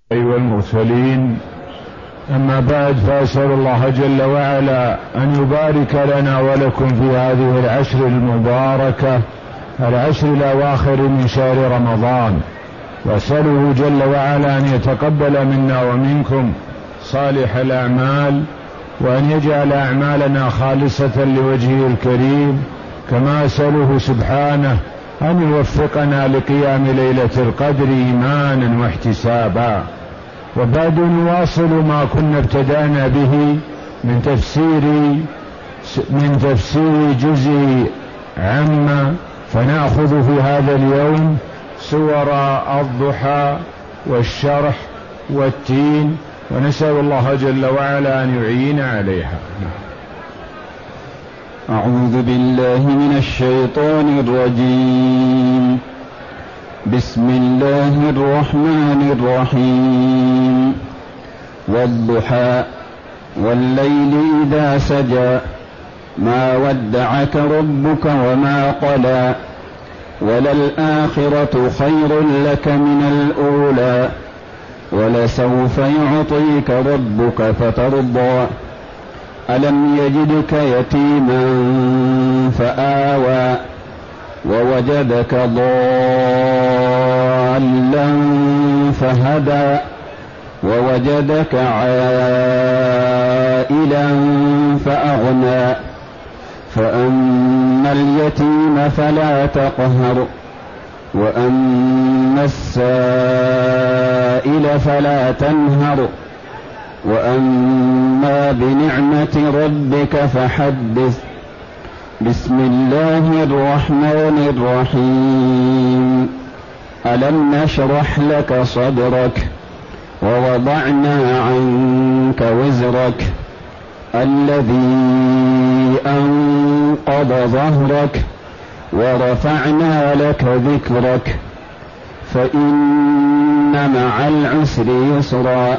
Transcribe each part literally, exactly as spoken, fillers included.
أيها المرسلين. أما بعد، فأسأل الله جل وعلا أن يبارك لنا ولكم في هذه العشر المباركة، العشر الأواخر من شهر رمضان، وأسأله جل وعلا أن يتقبل منا ومنكم صالح الأعمال، وأن يجعل أعمالنا خالصة لوجهه الكريم، كما أسأله سبحانه أن يوفقنا لقيام ليلة القدر إيمانا واحتسابا. وبعد نواصل ما كنا ابتدأنا به من تفسير من تفسير جزء عما، فنأخذ في هذا اليوم سور الضحى والشرح والتين، ونسأل الله جل وعلا أن يعين عليها. أعوذ بالله من الشيطان الرجيم. بسم الله الرحمن الرحيم. والضحى والليل إذا سجى ما ودعك ربك وما قلى وللآخرة خير لك من الأولى ولسوف يعطيك ربك فترضى ألم يجدك يتيما فآوى ووجدك ضالا فهدى ووجدك عائلا فأغنى فأما اليتيم فلا تقهر وأما السائل فلا تنهر وأما بنعمة ربك فحدث. بسم الله الرحمن الرحيم. ألم نشرح لك صدرك ووضعنا عنك وزرك الذي أنقض ظهرك ورفعنا لك ذكرك فإن مع العسر يسرا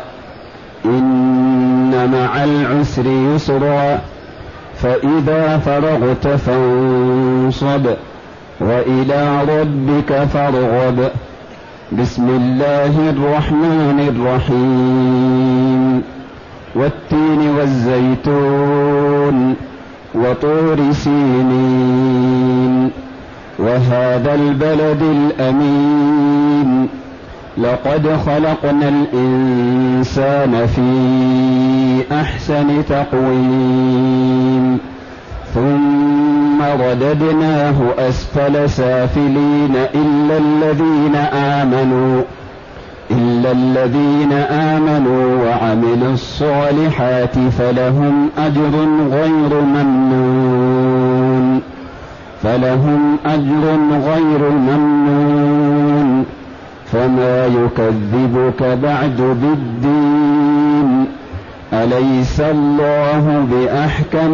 إن مع العسر يسرا فإذا فرغت فانصب وإلى ربك فارغب. بسم الله الرحمن الرحيم. والتين والزيتون وطور سينين وهذا البلد الأمين لقد خلقنا الإنسان في أحسن تقويم ثم رددناه أسفل سافلين إلا الذين آمنوا إلا الذين آمنوا وعملوا الصالحات فلهم أجر غير ممنون فلهم أجر غير ممنون فما يكذبك بعد بالدين أليس الله بأحكم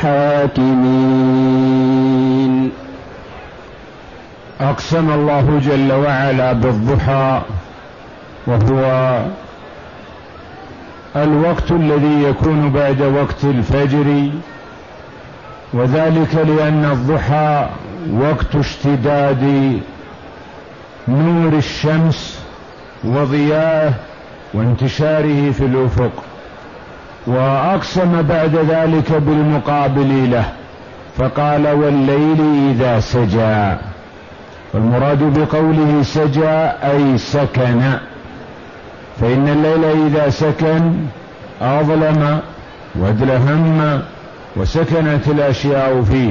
الحاكمين. أقسم الله جل وعلا بالضحى، وهو الوقت الذي يكون بعد وقت الفجر، وذلك لأن الضحى وقت اشتداد نور الشمس وضياءه وانتشاره في الأفق. وأقسم بعد ذلك بالمقابل له فقال والليل إذا سجى، والمراد بقوله سجى أي سكن، فإن الليل إذا سكن أظلم وادلهم وسكنت الأشياء فيه.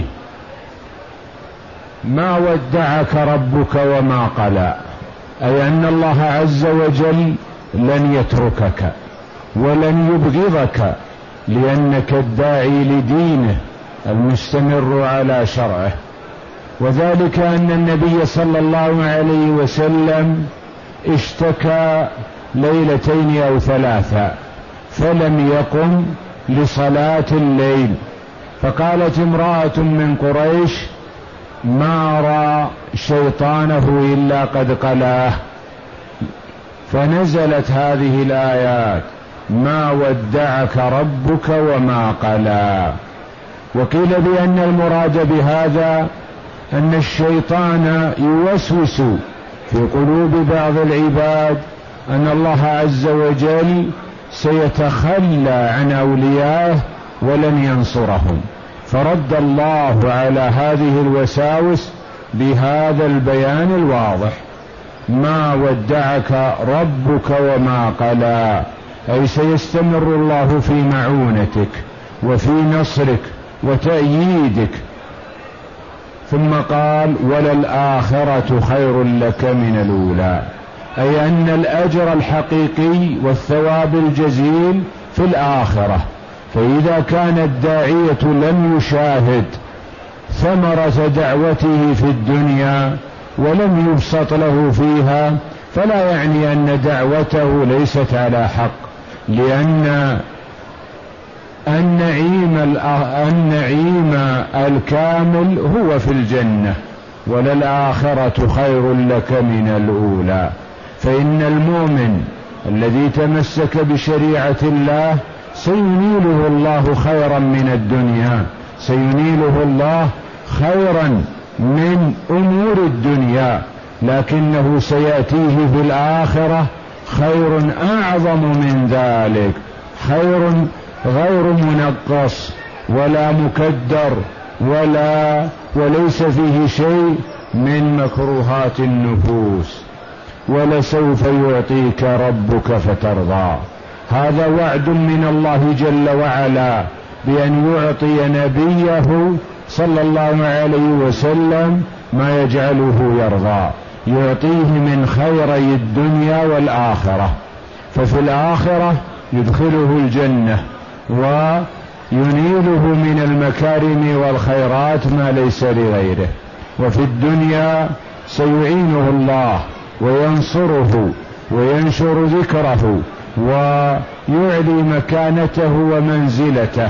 ما ودعك ربك وما قلى، أي أن الله عز وجل لن يتركك ولن يبغضك، لأنك الداعي لدينه المستمر على شرعه. وذلك أن النبي صلى الله عليه وسلم اشتكى ليلتين أو ثلاثة فلم يقم لصلاة الليل، فقالت امرأة من قريش ما رأى شيطانه إلا قد قلاه، فنزلت هذه الآيات ما ودعك ربك وما قلى. وقيل بأن المراد بهذا أن الشيطان يوسوس في قلوب بعض العباد أن الله عز وجل سيتخلى عن أوليائه ولن ينصرهم، فرد الله على هذه الوساوس بهذا البيان الواضح: ما ودعك ربك وما قلى، أي سيستمر الله في معونتك وفي نصرك وتأييدك. ثم قال: وللآخرة خير لك من الأولى، أي أن الأجر الحقيقي والثواب الجزيل في الآخرة. فإذا كان الداعية لم يشاهد ثمرة دعوته في الدنيا ولم يبسط له فيها، فلا يعني أن دعوته ليست على حق، لأن النعيم النعيم الكامل هو في الجنة، وللآخرة خير لك من الأولى. فإن المؤمن الذي تمسك بشريعة الله سينيله الله خيرا من الدنيا، سينيله الله خيرا من أمور الدنيا، لكنه سيأتيه في الآخرة خير أعظم من ذلك، خير غير منقص ولا مكدر ولا وليس فيه شيء من مكروهات النفوس. ولسوف يعطيك ربك فترضى، هذا وعد من الله جل وعلا بأن يعطي نبيه صلى الله عليه وسلم ما يجعله يرضى، يعطيه من خيري الدنيا والآخرة. ففي الآخرة يدخله الجنة وينيله من المكارم والخيرات ما ليس لغيره، وفي الدنيا سيعينه الله وينصره وينشر ذكره ويعلي مكانته ومنزلته.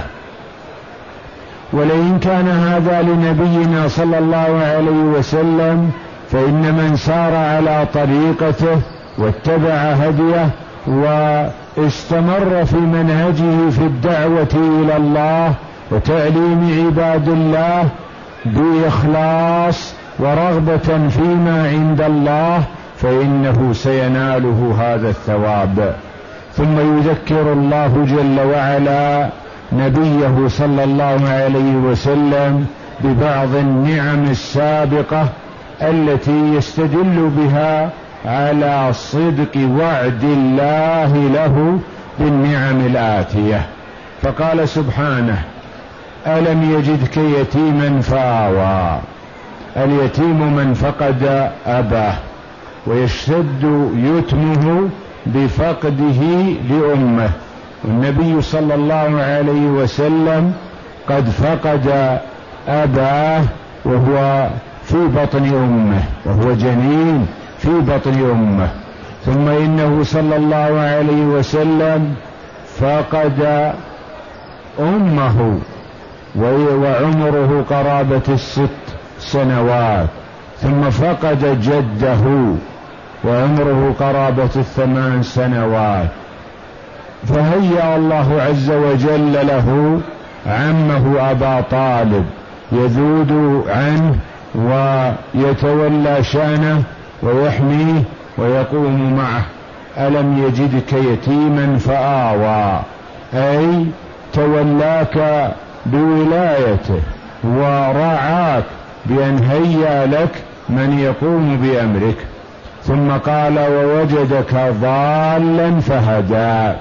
ولئن كان هذا لنبينا صلى الله عليه وسلم، فإن من سار على طريقته واتبع هديه واستمر في منهجه في الدعوة إلى الله وتعليم عباد الله بإخلاص ورغبة فيما عند الله، فإنه سيناله هذا الثواب. ثم يذكر الله جل وعلا نبيه صلى الله عليه وسلم ببعض النعم السابقة التي يستدل بها على صدق وعد الله له بالنعم الآتية. فقال سبحانه: ألم يجدك يتيما فآوى. اليتيم من فقد أباه، ويشتد يتمه بفقده لأمه. النبي صلى الله عليه وسلم قد فقد أباه وهو في بطن أمه، وهو جنين في بطن أمه. ثم إنه صلى الله عليه وسلم فقد أمه وعمره قرابة الست سنوات، ثم فقد جده وعمره قرابة الثمان سنوات. فهيأ الله عز وجل له عمه أبا طالب يذود عنه ويتولى شأنه ويحميه ويقوم معه. ألم يجدك يتيما فآوى، أي تولاك بولايته ورعاك بأن هيأ لك من يقوم بأمرك. ثم قال: ووجدك ضالا فهدى.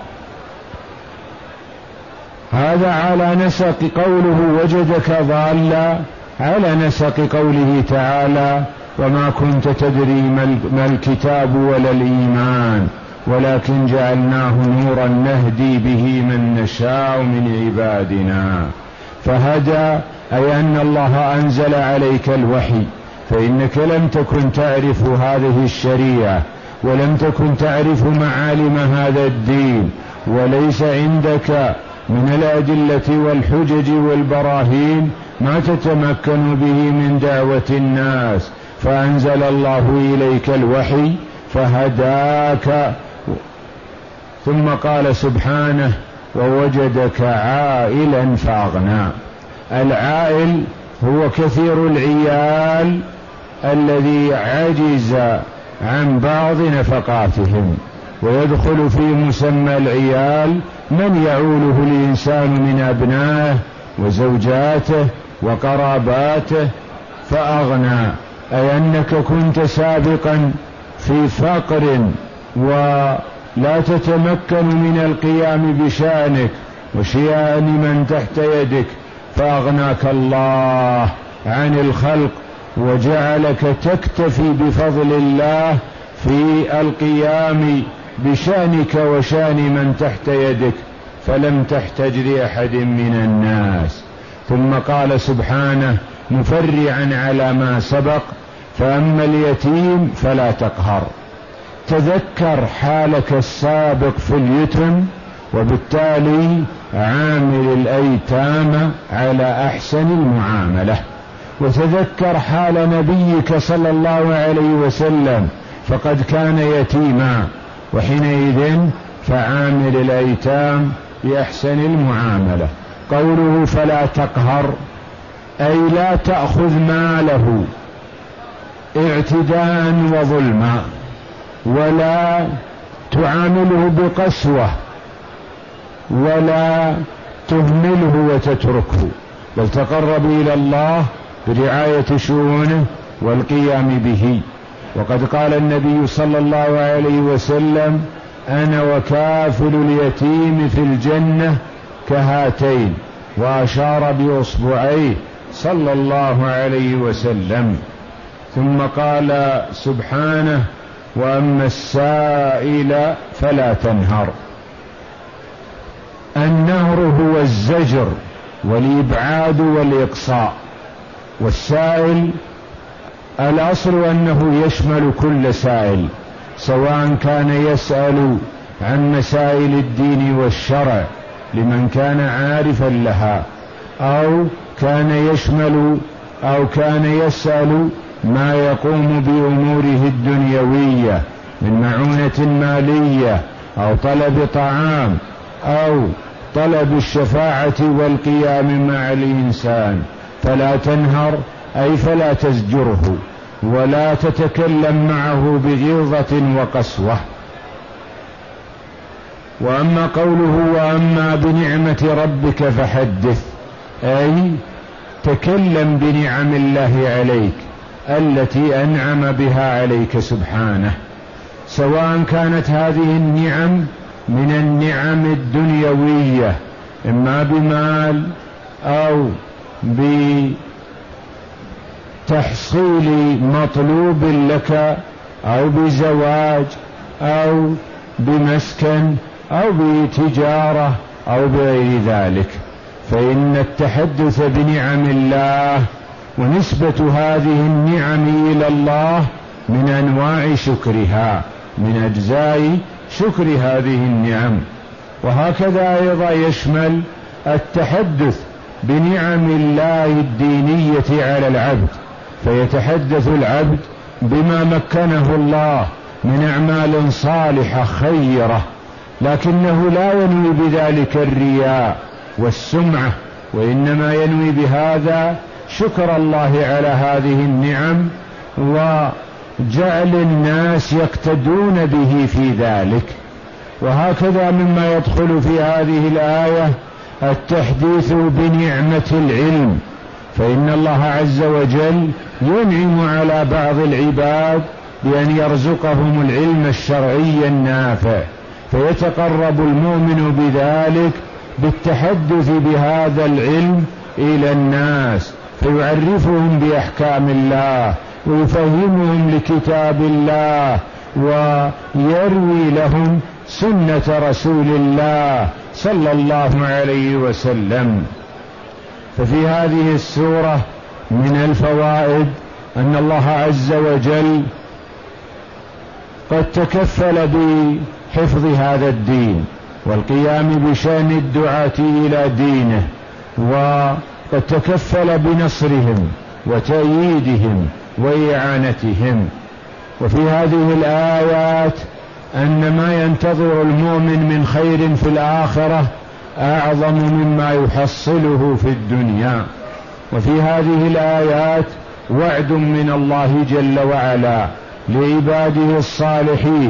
هذا على نسق قوله وجدك ضالا، على نسق قوله تعالى: وما كنت تدري ما الكتاب ولا الإيمان ولكن جعلناه نورا نهدي به من نشاء من عبادنا. فهدى أي أن الله أنزل عليك الوحي، فإنك لم تكن تعرف هذه الشريعة ولم تكن تعرف معالم هذا الدين، وليس عندك من الأدلة والحجج والبراهين ما تتمكن به من دعوة الناس، فأنزل الله إليك الوحي فهداك. ثم قال سبحانه: ووجدك عائلا فأغنى. العائل هو كثير العيال الذي عجز عن بعض نفقاتهم، ويدخل في مسمى العيال من يعوله الإنسان من أبنائه وزوجاته وقراباته فأغنى، أي أنك كنت سابقا في فقر ولا تتمكن من القيام بشأنك وشيان من تحت يدك، فأغناك الله عن الخلق وجعلك تكتفي بفضل الله في القيام بشأنك وشأن من تحت يدك، فلم تحتج لأحد من الناس. ثم قال سبحانه مفرعا على ما سبق: فأما اليتيم فلا تقهر. تذكر حالك السابق في اليتم، وبالتالي عامل الأيتام على أحسن المعاملة. وتذكر حال نبيك صلى الله عليه وسلم فقد كان يتيما، وحينئذ فعامل الأيتام بأحسن المعاملة. قوله فلا تقهر أي لا تأخذ ماله اعتداء وظلما، ولا تعامله بقسوة، ولا تهمله وتتركه، بل تقرب إلى الله برعاية شؤونه والقيام به. وقد قال النبي صلى الله عليه وسلم: أنا وكافل اليتيم في الجنة كهاتين، وأشار بإصبعيه صلى الله عليه وسلم. ثم قال سبحانه: وأما السائل فلا تنهر. النهر هو الزجر والإبعاد والإقصاء، والسائل الأصل أنه يشمل كل سائل، سواء كان يسأل عن مسائل الدين والشرع لمن كان عارفا لها، أو كان يشمل أو كان يسأل ما يقوم بأموره الدنيوية من معونة مالية أو طلب طعام أو طلب الشفاعة والقيام مع الإنسان. فلا تنهر أي فلا تزجره ولا تتكلم معه بغلظة وقسوة. وأما قوله وأما بنعمة ربك فحدث، أي تكلم بنعم الله عليك التي أنعم بها عليك سبحانه، سواء كانت هذه النعم من النعم الدنيوية إما بمال أو بتحصيل مطلوب لك أو بزواج أو بمسكن أو بتجارة أو بغير ذلك، فإن التحدث بنعم الله ونسبة هذه النعم إلى الله من أنواع شكرها، من أجزاء شكر هذه النعم. وهكذا أيضا يشمل التحدث بنعم الله الدينية على العبد، فيتحدث العبد بما مكنه الله من أعمال صالحة خيرة، لكنه لا ينوي بذلك الرياء والسمعة، وإنما ينوي بهذا شكر الله على هذه النعم وجعل الناس يقتدون به في ذلك. وهكذا مما يدخل في هذه الآية التحديث بنعمة العلم، فإن الله عز وجل ينعم على بعض العباد بأن يرزقهم العلم الشرعي النافع، فيتقرب المؤمن بذلك بالتحدث بهذا العلم إلى الناس، فيعرفهم بأحكام الله ويفهمهم لكتاب الله ويروي لهم سنة رسول الله صلى الله عليه وسلم. ففي هذه السورة من الفوائد أن الله عز وجل قد تكفل بحفظ هذا الدين والقيام بشأن الدعاة إلى دينه، وقد تكفل بنصرهم وتأييدهم وإعانتهم. وفي هذه الآيات أن ما ينتظر المؤمن من خير في الآخرة أعظم مما يحصله في الدنيا. وفي هذه الآيات وعد من الله جل وعلا لعباده الصالحين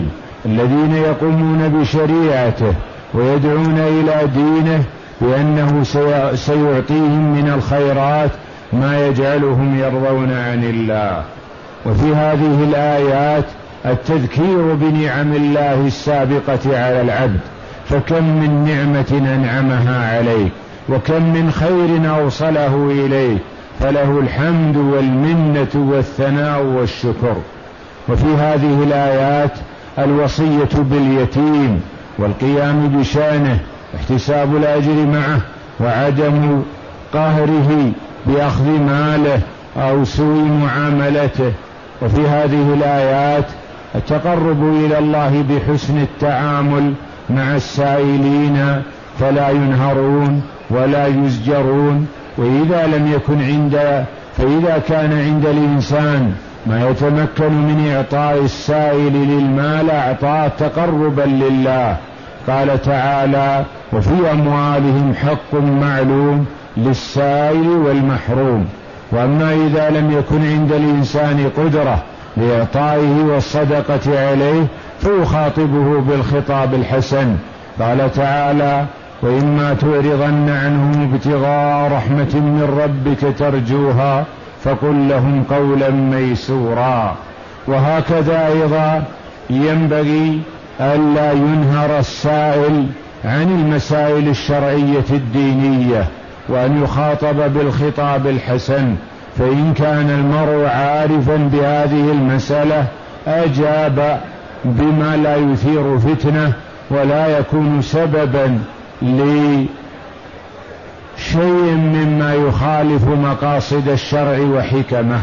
الذين يقومون بشريعته ويدعون إلى دينه بأنه سيعطيهم من الخيرات ما يجعلهم يرضون عن الله. وفي هذه الآيات التذكير بنعم الله السابقة على العبد، فكم من نعمة أنعمها عليه وكم من خير أوصله إليه، فله الحمد والمنة والثناء والشكر. وفي هذه الآيات الوصية باليتيم والقيام بشأنه، احتساب الأجر معه، وعدم قهره بأخذ ماله أو سوء معاملته. وفي هذه الآيات التقرب إلى الله بحسن التعامل مع السائلين فلا ينهرون ولا يزجرون. وإذا لم يكن عند فإذا كان عند الإنسان ما يتمكن من إعطاء السائل للمال أعطاه تقربا لله. قال تعالى: وفي أموالهم حق معلوم للسائل والمحروم. وأما إذا لم يكن عند الإنسان قدرة لإعطائه والصدقة عليه فيخاطبه بالخطاب الحسن. قال تعالى: وإما تعرضن عنهم ابتغاء رحمة من ربك ترجوها فقل لهم قولا ميسورا. وهكذا أيضا ينبغي ألا ينهر السائل عن المسائل الشرعية الدينية، وأن يخاطب بالخطاب الحسن. فإن كان المرء عارفا بهذه المسألة أجاب بما لا يثير فتنة ولا يكون سببا لشيء مما يخالف مقاصد الشرع وحكمه.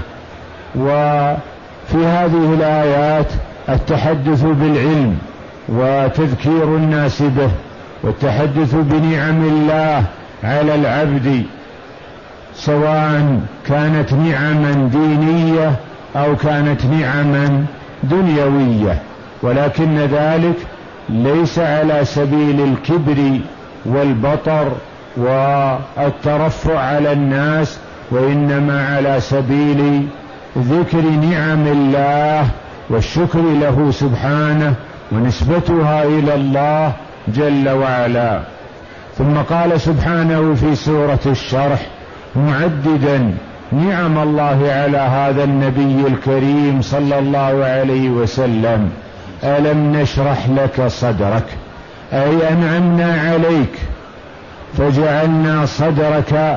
وفي هذه الآيات التحدث بالعلم وتذكير الناس به، والتحدث بنعم الله على العبد، سواء كانت نعما دينية أو كانت نعما دنيوية، ولكن ذلك ليس على سبيل الكبر والبطر والترفع على الناس، وإنما على سبيل ذكر نعم الله والشكر له سبحانه ونسبتها إلى الله جل وعلا. ثم قال سبحانه في سورة الشرح معددا نعم الله على هذا النبي الكريم صلى الله عليه وسلم: ألم نشرح لك صدرك، أي أنعمنا عليك فجعلنا صدرك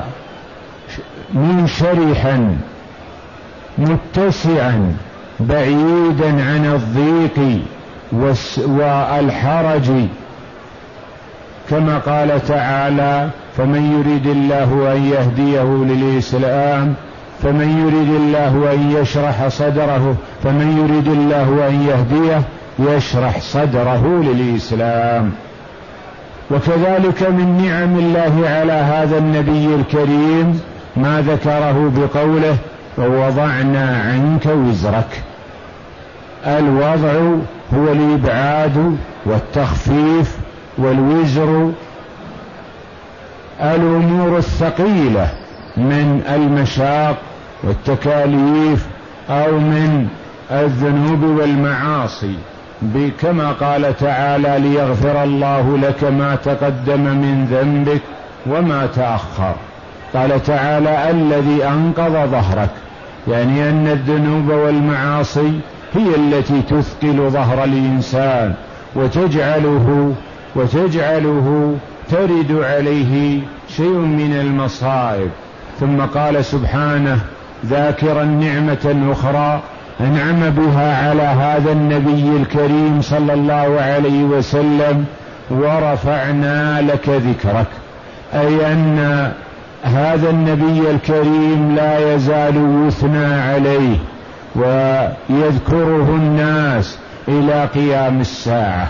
منشرحا متسعا بعيدا عن الضيق والحرج، كما قال تعالى: فمن يريد الله أن يهديه للإسلام فمن يريد الله أن يشرح صدره فمن يريد الله أن يهديه يشرح صدره للإسلام. وكذلك من نعم الله على هذا النبي الكريم ما ذكره بقوله: ووضعنا عنك وزرك. الوضع هو الإبعاد والتخفيف، والوزر الأمور الثقيلة من المشاق والتكاليف أو من الذنوب والمعاصي، كما قال تعالى: ليغفر الله لك ما تقدم من ذنبك وما تأخر. قال تعالى: الذي أنقض ظهرك، يعني أن الذنوب والمعاصي هي التي تثقل ظهر الإنسان وتجعله وتجعله ترد عليه شيء من المصائب. ثم قال سبحانه ذاكرا نعمة أخرى أنعم بها على هذا النبي الكريم صلى الله عليه وسلم: ورفعنا لك ذكرك، أي أن هذا النبي الكريم لا يزال يثنى عليه ويذكره الناس إلى قيام الساعة،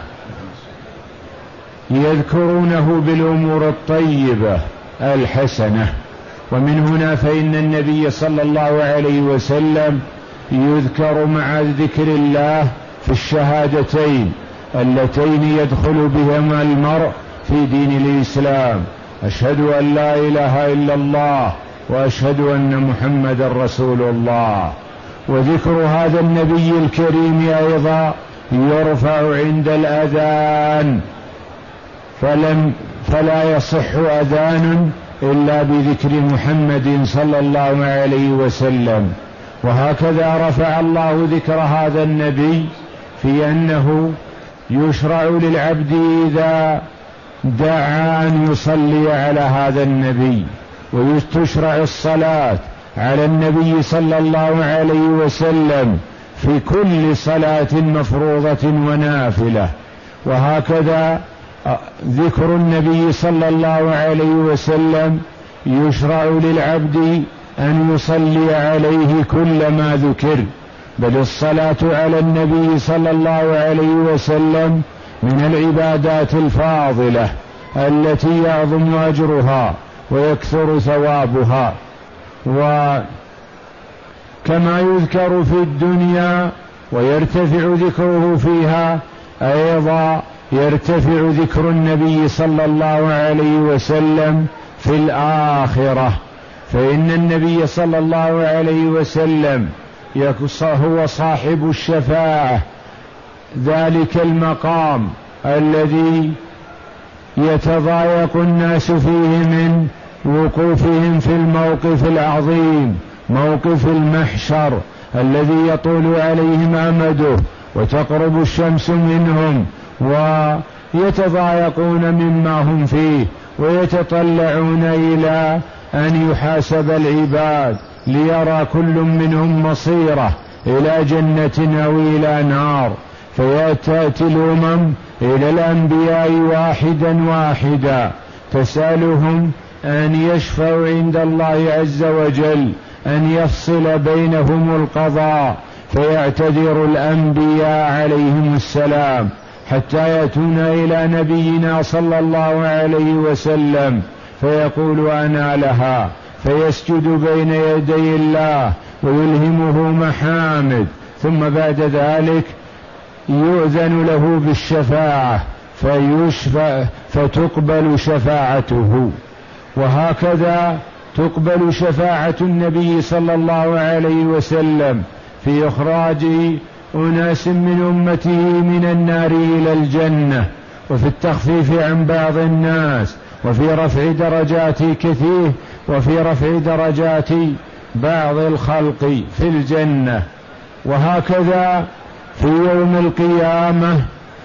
يذكرونه بالأمور الطيبة الحسنة. ومن هنا فإن النبي صلى الله عليه وسلم يذكر مع ذكر الله في الشهادتين اللتين يدخل بهما المرء في دين الإسلام: أشهد أن لا إله إلا الله وأشهد أن محمد رسول الله. وذكر هذا النبي الكريم أيضا يرفع عند الأذان، فلم فلا يصح أذان إلا بذكر محمد صلى الله عليه وسلم. وهكذا رفع الله ذكر هذا النبي في أنه يشرع للعبد إذا دعا أن يصلي على هذا النبي، وتشرع الصلاة على النبي صلى الله عليه وسلم في كل صلاة مفروضة ونافلة. وهكذا ذكر النبي صلى الله عليه وسلم يشرع للعبد أن يصلي عليه كل ما ذكر، بل الصلاة على النبي صلى الله عليه وسلم من العبادات الفاضلة التي يعظم أجرها ويكثر ثوابها. وكما يذكر في الدنيا ويرتفع ذكره فيها، أيضا يرتفع ذكر النبي صلى الله عليه وسلم في الآخرة، فإن النبي صلى الله عليه وسلم هو صاحب الشفاعة، ذلك المقام الذي يتضايق الناس فيه من وقوفهم في الموقف العظيم، موقف المحشر الذي يطول عليهم أمده وتقرب الشمس منهم، ويتضايقون مما هم فيه ويتطلعون إلى أن يحاسب العباد ليرى كل منهم مصيره إلى جنة أو إلى نار. فيأتي الأمم إلى الأنبياء واحدا واحدا تسألهم أن يشفعوا عند الله عز وجل أن يفصل بينهم القضاء، فيعتذر الأنبياء عليهم السلام حتى يأتون إلى نبينا صلى الله عليه وسلم فيقول أنا لها، فيسجد بين يدي الله ويلهمه محامد، ثم بعد ذلك يؤذن له بالشفاعة فيشفع فتقبل شفاعته. وهكذا تقبل شفاعة النبي صلى الله عليه وسلم في إخراج أناس من أمته من النار إلى الجنة، وفي التخفيف عن بعض الناس، وفي رفع درجات كثير، وفي رفع درجات بعض الخلق في الجنة. وهكذا في يوم القيامة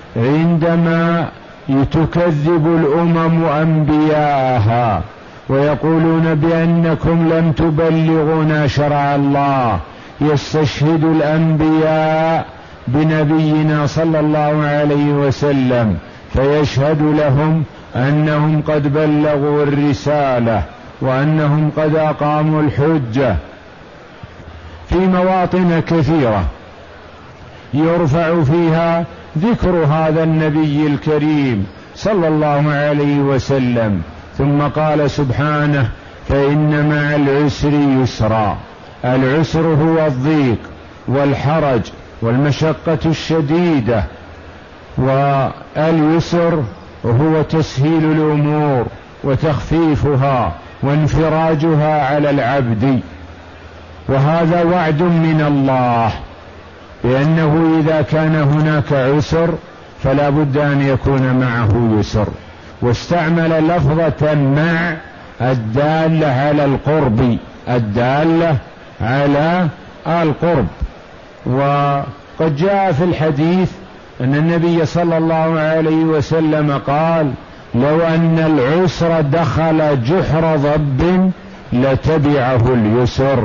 عندما تكذب الأمم أنبياءها ويقولون بأنكم لم تبلغونا شرع الله، يستشهد الأنبياء بنبينا صلى الله عليه وسلم فيشهد لهم أنهم قد بلغوا الرسالة وأنهم قد أقاموا الحجة. في مواطن كثيرة يرفع فيها ذكر هذا النبي الكريم صلى الله عليه وسلم. ثم قال سبحانه: فإن مع العسر يسرا. العسر هو الضيق والحرج والمشقة الشديدة، واليسر هو تسهيل الأمور وتخفيفها وانفراجها على العبد. وهذا وعد من الله بأنه إذا كان هناك عسر فلا بد أن يكون معه يسر، واستعمل لفظة مع الدالة على القرب، الدالة على القرب. وقد جاء في الحديث أن النبي صلى الله عليه وسلم قال: لو أن العسر دخل جحر ضب لتبعه اليسر.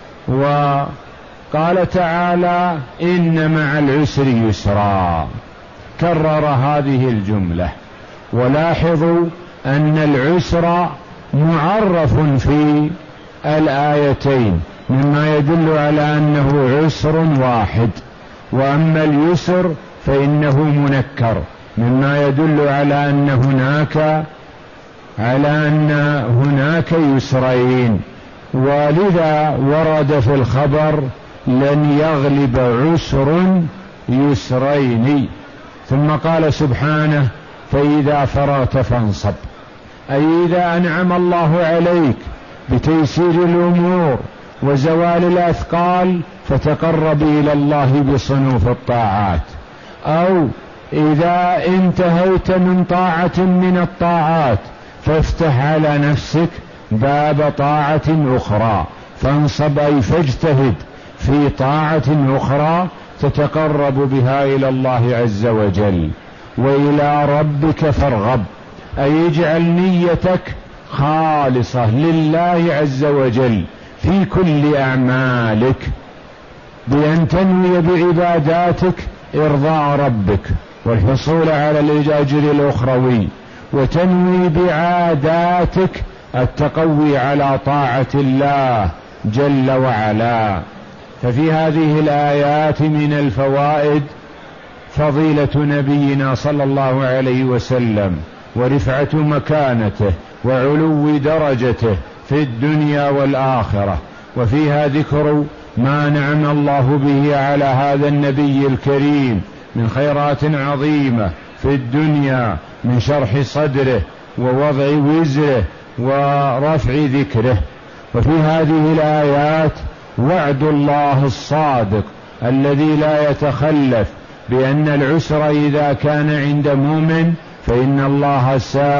وقال تعالى: إن مع العسر يسرا، كرر هذه الجملة. ولاحظوا أن العسر معرف في الآيتين مما يدل على أنه عسر واحد، وأما اليسر فإنه منكر مما يدل على أن هناك على أن هناك يسرين. ولذا ورد في الخبر: لن يغلب عسر يسرين. ثم قال سبحانه: فإذا فرغت فانصب، أي إذا أنعم الله عليك بتيسير الأمور وزوال الأثقال فتقرب إلى الله بصنوف الطاعات. أو إذا انتهيت من طاعة من الطاعات فافتح على نفسك باب طاعة أخرى، فانصب أي فاجتهد في طاعة أخرى تتقرب بها إلى الله عز وجل. وإلى ربك فارغب، أي اجعل نيتك خالصة لله عز وجل في كل أعمالك، بأن تنوي بعباداتك إرضاء ربك والحصول على الأجر الأخروي، وتنوي بعاداتك التقوي على طاعة الله جل وعلا. ففي هذه الآيات من الفوائد فضيلة نبينا صلى الله عليه وسلم ورفعة مكانته وعلو درجته في الدنيا والآخرة، وفيها ذكر ما نعم الله به على هذا النبي الكريم من خيرات عظيمة في الدنيا، من شرح صدره ووضع وزره ورفع ذكره. وفي هذه الآيات وعد الله الصادق الذي لا يتخلف بأن العسر إذا كان عند مؤمن فإن الله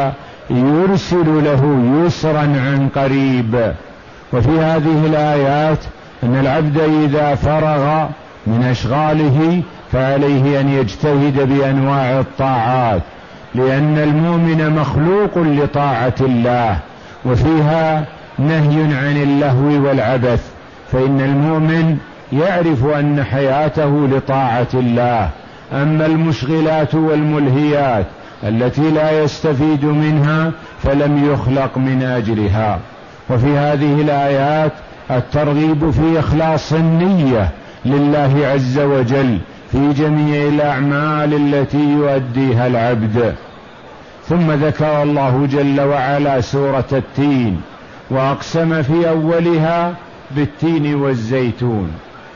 سيرسل له يسرا عن قريب. وفي هذه الآيات أن العبد إذا فرغ من أشغاله فعليه أن يجتهد بأنواع الطاعات، لأن المؤمن مخلوق لطاعة الله، وفيها نهي عن اللهو والعبث، فإن المؤمن يعرف أن حياته لطاعة الله. أما المشغلات والملهيات التي لا يستفيد منها فلم يخلق من أجلها. وفي هذه الآيات الترغيب في إخلاص النية لله عز وجل في جميع الأعمال التي يؤديها العبد. ثم ذكر الله جل وعلا سورة التين، وأقسم في أولها بالتين والزيتون.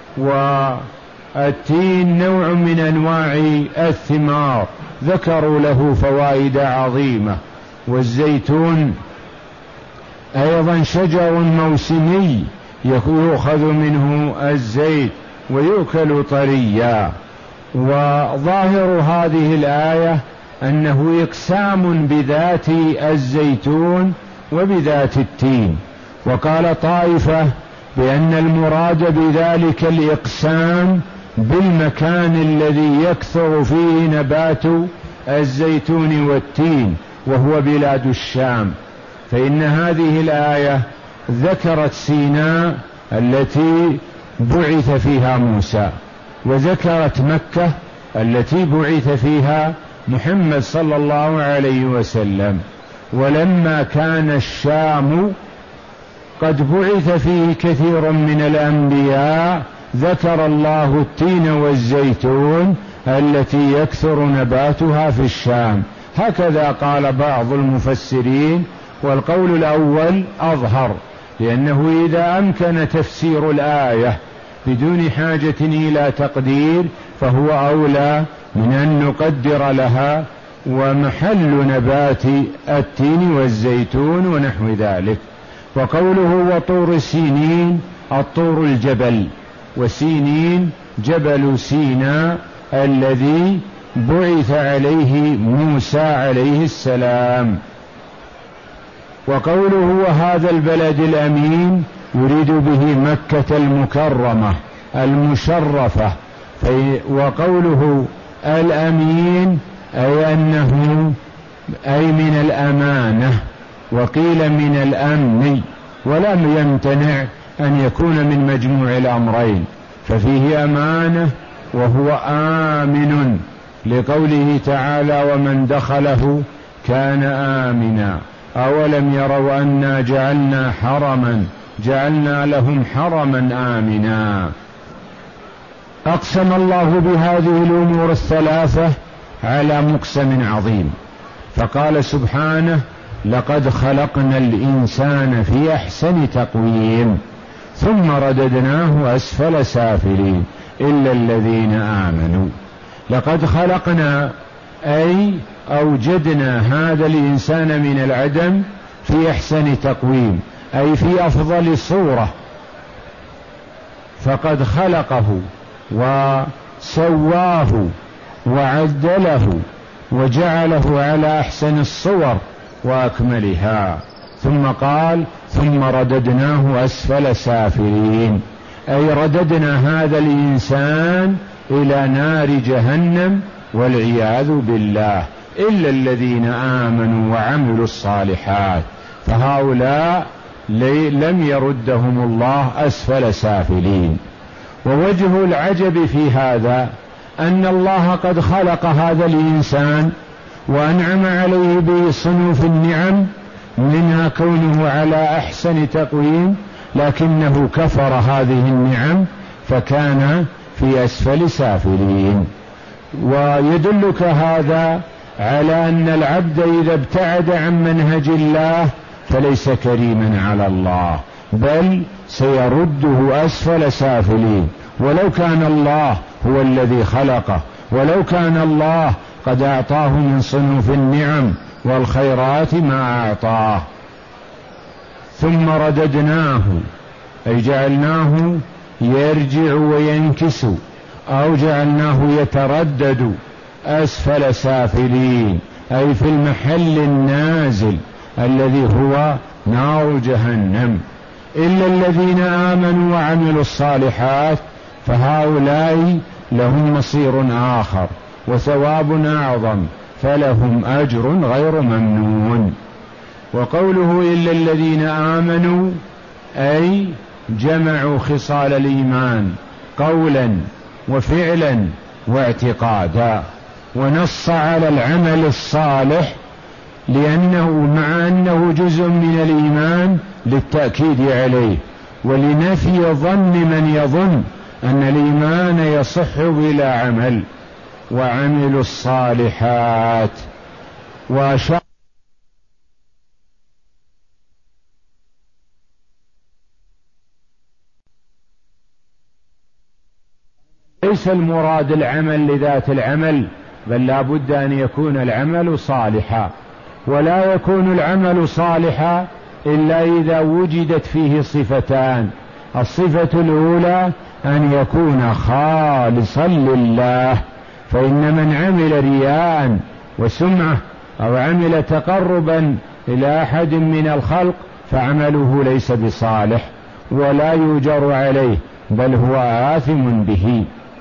والتين نوع من أنواع الثمار ذكروا له فوائد عظيمة، والزيتون أيضا شجر موسمي يؤخذ منه الزيت ويؤكل طريا. وظاهر هذه الآية أنه إقسام بذات الزيتون وبذات التين. وقال طائفة بأن المراد بذلك الإقسام بالمكان الذي يكثر فيه نبات الزيتون والتين وهو بلاد الشام، فإن هذه الآية ذكرت سيناء التي بعث فيها موسى، وذكرت مكة التي بعث فيها محمد صلى الله عليه وسلم. ولما كان الشام قد بعث فيه كثير من الأنبياء ذكر الله التين والزيتون التي يكثر نباتها في الشام، هكذا قال بعض المفسرين، والقول الأول أظهر، لأنه إذا أمكن تفسير الآية بدون حاجة إلى تقدير فهو أولى من أن نقدر لها ومحل نبات التين والزيتون ونحو ذلك. وقوله وطور سينين، الطور الجبل، وسينين جبل سيناء الذي بعث عليه موسى عليه السلام. وقوله وهذا البلد الأمين يريد به مكة المكرمة المشرفة. وقوله الأمين أي أنه أي من الأمانة، وقيل من الأمن، ولم يمتنع أن يكون من مجموع الأمرين، ففيه أمانة وهو آمن، لقوله تعالى ومن دخله كان آمنا. أولم يروا أنا جعلنا حرما جعلنا لهم حرما آمنا. أقسم الله بهذه الأمور الثلاثة على مقسم عظيم، فقال سبحانه لقد خلقنا الإنسان في أحسن تقويم ثم رددناه أسفل سافلين إلا الذين آمنوا. لقد خلقنا أي أوجدنا هذا الإنسان من العدم في أحسن تقويم، أي في أفضل صورة، فقد خلقه وسواه وعدله وجعله على أحسن الصور وأكملها. ثم قال ثم رددناه أسفل سافلين، أي رددنا هذا الإنسان إلى نار جهنم والعياذ بالله، إلا الذين آمنوا وعملوا الصالحات فهؤلاء لم يردهم الله أسفل سافلين. ووجه العجب في هذا أن الله قد خلق هذا الإنسان وأنعم عليه بصنوف النعم، منها كونه على أحسن تقويم، لكنه كفر هذه النعم فكان في أسفل سافلين. ويدلك هذا على أن العبد إذا ابتعد عن منهج الله فليس كريما على الله، بل سيرده أسفل سافلين، ولو كان الله هو الذي خلقه، ولو كان الله قد أعطاه من صنوف النعم والخيرات ما أعطاه. ثم رددناه أي جعلناه يرجع وينكس، أو جعلناه يتردد أسفل سافلين، أي في المحل النازل الذي هو نار جهنم. إلا الذين آمنوا وعملوا الصالحات فهؤلاء لهم مصير آخر وثواب أعظم، فلهم أجر غير ممنون. وقوله إلا الذين آمنوا أي جمعوا خصال الإيمان قولا وفعلا واعتقادا، ونص على العمل الصالح لأنه مع أنه جزء من الإيمان للتأكيد عليه، ولنفي ظن من يظن أن الإيمان يصح بلا عمل. وعملوا الصالحات وأشار ليس المراد العمل لذات العمل، بل لا بد أن يكون العمل صالحا، ولا يكون العمل صالحا إلا إذا وجدت فيه صفتان. الصفة الأولى أن يكون خالصا لله، فإن من عمل رياء وسمعة أو عمل تقربا إلى أحد من الخلق فعمله ليس بصالح ولا يؤجر عليه، بل هو آثم به.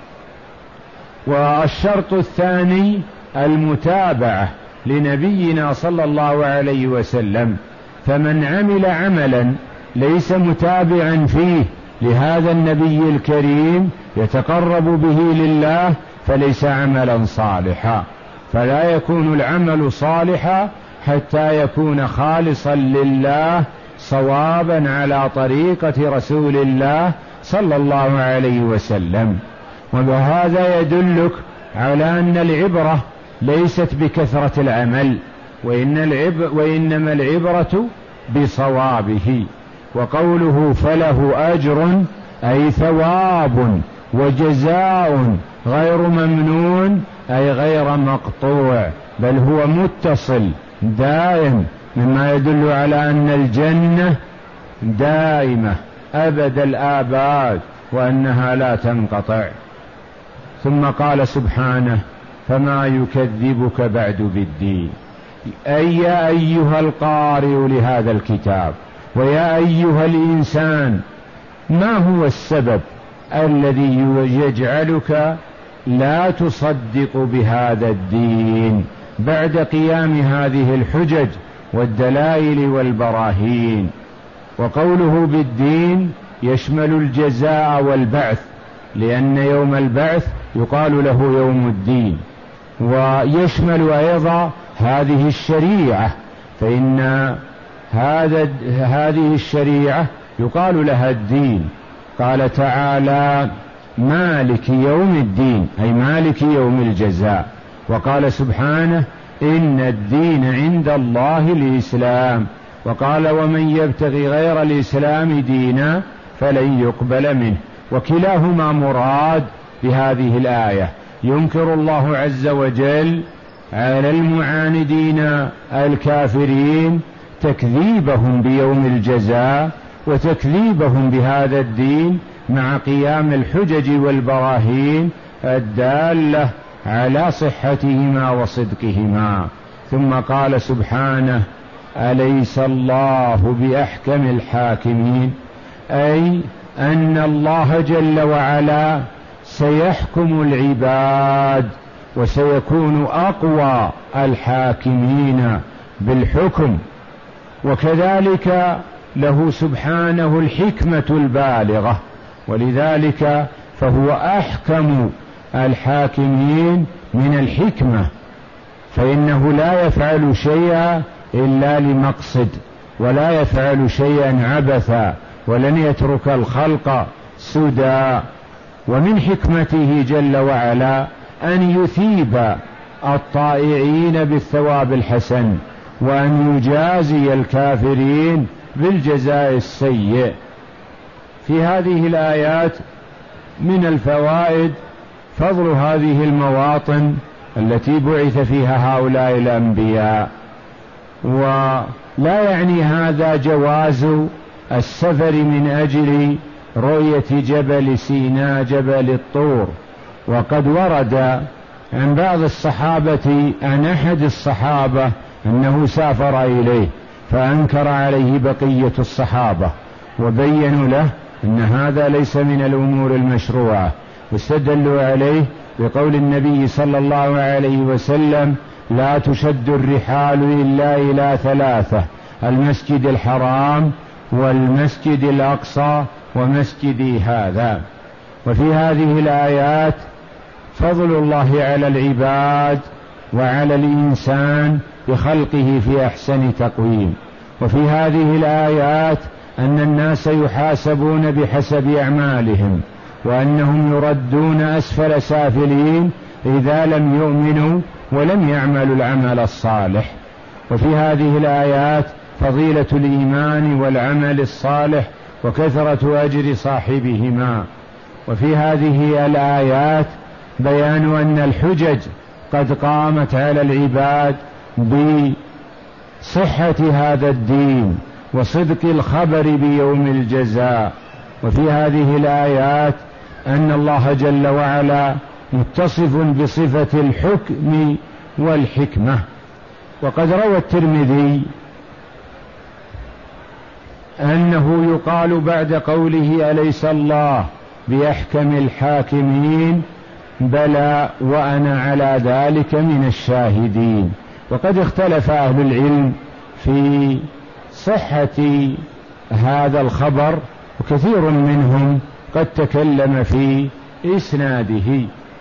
والشرط الثاني المتابعة لنبينا صلى الله عليه وسلم، فمن عمل عملا ليس متابعا فيه لهذا النبي الكريم يتقرب به لله فليس عملا صالحا. فلا يكون العمل صالحا حتى يكون خالصا لله صوابا على طريقة رسول الله صلى الله عليه وسلم. وبهذا يدلك على أن العبرة ليست بكثرة العمل، وإن العب وإنما العبرة بصوابه. وقوله فله أجر أي ثواب وجزاء غير ممنون، أي غير مقطوع، بل هو متصل دائم، مما يدل على أن الجنة دائمة أبد الآباد وأنها لا تنقطع. ثم قال سبحانه فما يكذبك بعد بالدين، أي يا أيها القارئ لهذا الكتاب ويا أيها الإنسان، ما هو السبب الذي يجعلك لا تصدق بهذا الدين بعد قيام هذه الحجج والدلائل والبراهين؟ وقوله بالدين يشمل الجزاء والبعث، لأن يوم البعث يقال له يوم الدين، ويشمل أيضا هذه الشريعة، فإن هذا هذه الشريعة يقال لها الدين. قال تعالى مالك يوم الدين، أي مالك يوم الجزاء. وقال سبحانه إن الدين عند الله الإسلام. وقال ومن يبتغي غير الإسلام دينا فلن يقبل منه. وكلاهما مراد بهذه الآية. ينكر الله عز وجل على المعاندين الكافرين تكذيبهم بيوم الجزاء وتكذيبهم بهذا الدين مع قيام الحجج والبراهين الدالة على صحتهما وصدقهما. ثم قال سبحانه: أليس الله بأحكم الحاكمين، أي أن الله جل وعلا سيحكم العباد وسيكون أقوى الحاكمين بالحكم، وكذلك له سبحانه الحكمة البالغة، ولذلك فهو أحكم الحاكمين من الحكمة، فإنه لا يفعل شيئا إلا لمقصد، ولا يفعل شيئا عبثا، ولن يترك الخلق سدى. ومن حكمته جل وعلا أن يثيب الطائعين بالثواب الحسن، وأن يجازي الكافرين بالجزاء السيء. في هذه الآيات من الفوائد فضل هذه المواطن التي بعث فيها هؤلاء الأنبياء، ولا يعني هذا جواز السفر من أجل رؤية جبل سيناء جبل الطور. وقد ورد عن بعض الصحابة عن أحد الصحابة أنه سافر إليه فأنكر عليه بقية الصحابة، وبينوا له أن هذا ليس من الأمور المشروعة، واستدلوا عليه بقول النبي صلى الله عليه وسلم: لا تشد الرحال إلا إلى ثلاثة: المسجد الحرام والمسجد الأقصى ومسجدي هذا. وفي هذه الآيات فضل الله على العباد وعلى الإنسان بخلقه في أحسن تقويم. وفي هذه الآيات أن الناس يحاسبون بحسب أعمالهم، وأنهم يردون أسفل سافلين إذا لم يؤمنوا ولم يعملوا العمل الصالح. وفي هذه الآيات فضيلة الإيمان والعمل الصالح وكثرة أجر صاحبهما. وفي هذه الآيات بيان أن الحجج قد قامت على العباد بصحة هذا الدين وصدق الخبر بيوم الجزاء. وفي هذه الآيات أن الله جل وعلا متصف بصفة الحكم والحكمة. وقد روى الترمذي أنه يقال بعد قوله: أليس الله بأحكم الحاكمين؟ بلى وأنا على ذلك من الشاهدين. وقد اختلف أهل العلم في صحة هذا الخبر، وكثير منهم قد تكلم في إسناده.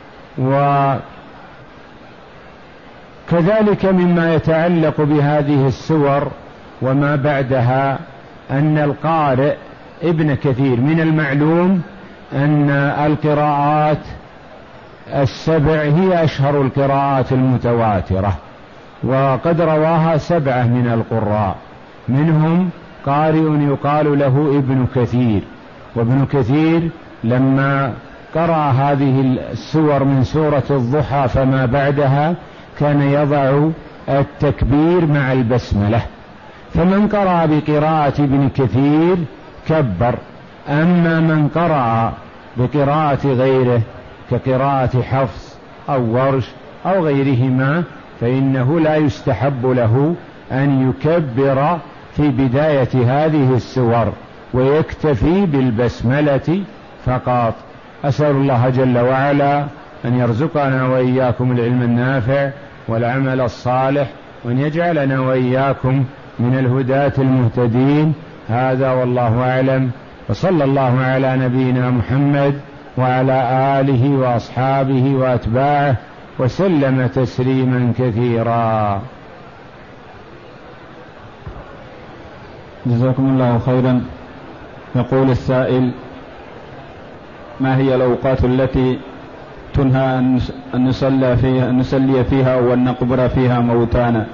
وكذلك مما يتعلق بهذه السور وما بعدها أن القارئ ابن كثير من المعلوم أن القراءات السبع هي أشهر القراءات المتواترة، وقد رواها سبعة من القراء، منهم قارئ يقال له ابن كثير. وابن كثير لما قرأ هذه السور من سورة الضحى فما بعدها كان يضع التكبير مع البسملة، فمن قرأ بقراءة ابن كثير كبر. أما من قرأ بقراءة غيره كقراءة حفص أو ورش أو غيرهما فإنه لا يستحب له أن يكبر في بداية هذه السور، ويكتفي بالبسملة فقط. أسأل الله جل وعلا أن يرزقنا وإياكم العلم النافع والعمل الصالح، وأن يجعلنا وإياكم من الهداة المهتدين. هذا والله أعلم، وصلى الله على نبينا محمد وعلى آله وأصحابه وأتباعه وسلم تسليما كثيرا. جزاكم الله خيرا. يقول السائل: ما هي الأوقات التي تنهى أن نصلي فيها, أن نصلي فيها وأن نقبر فيها موتانا؟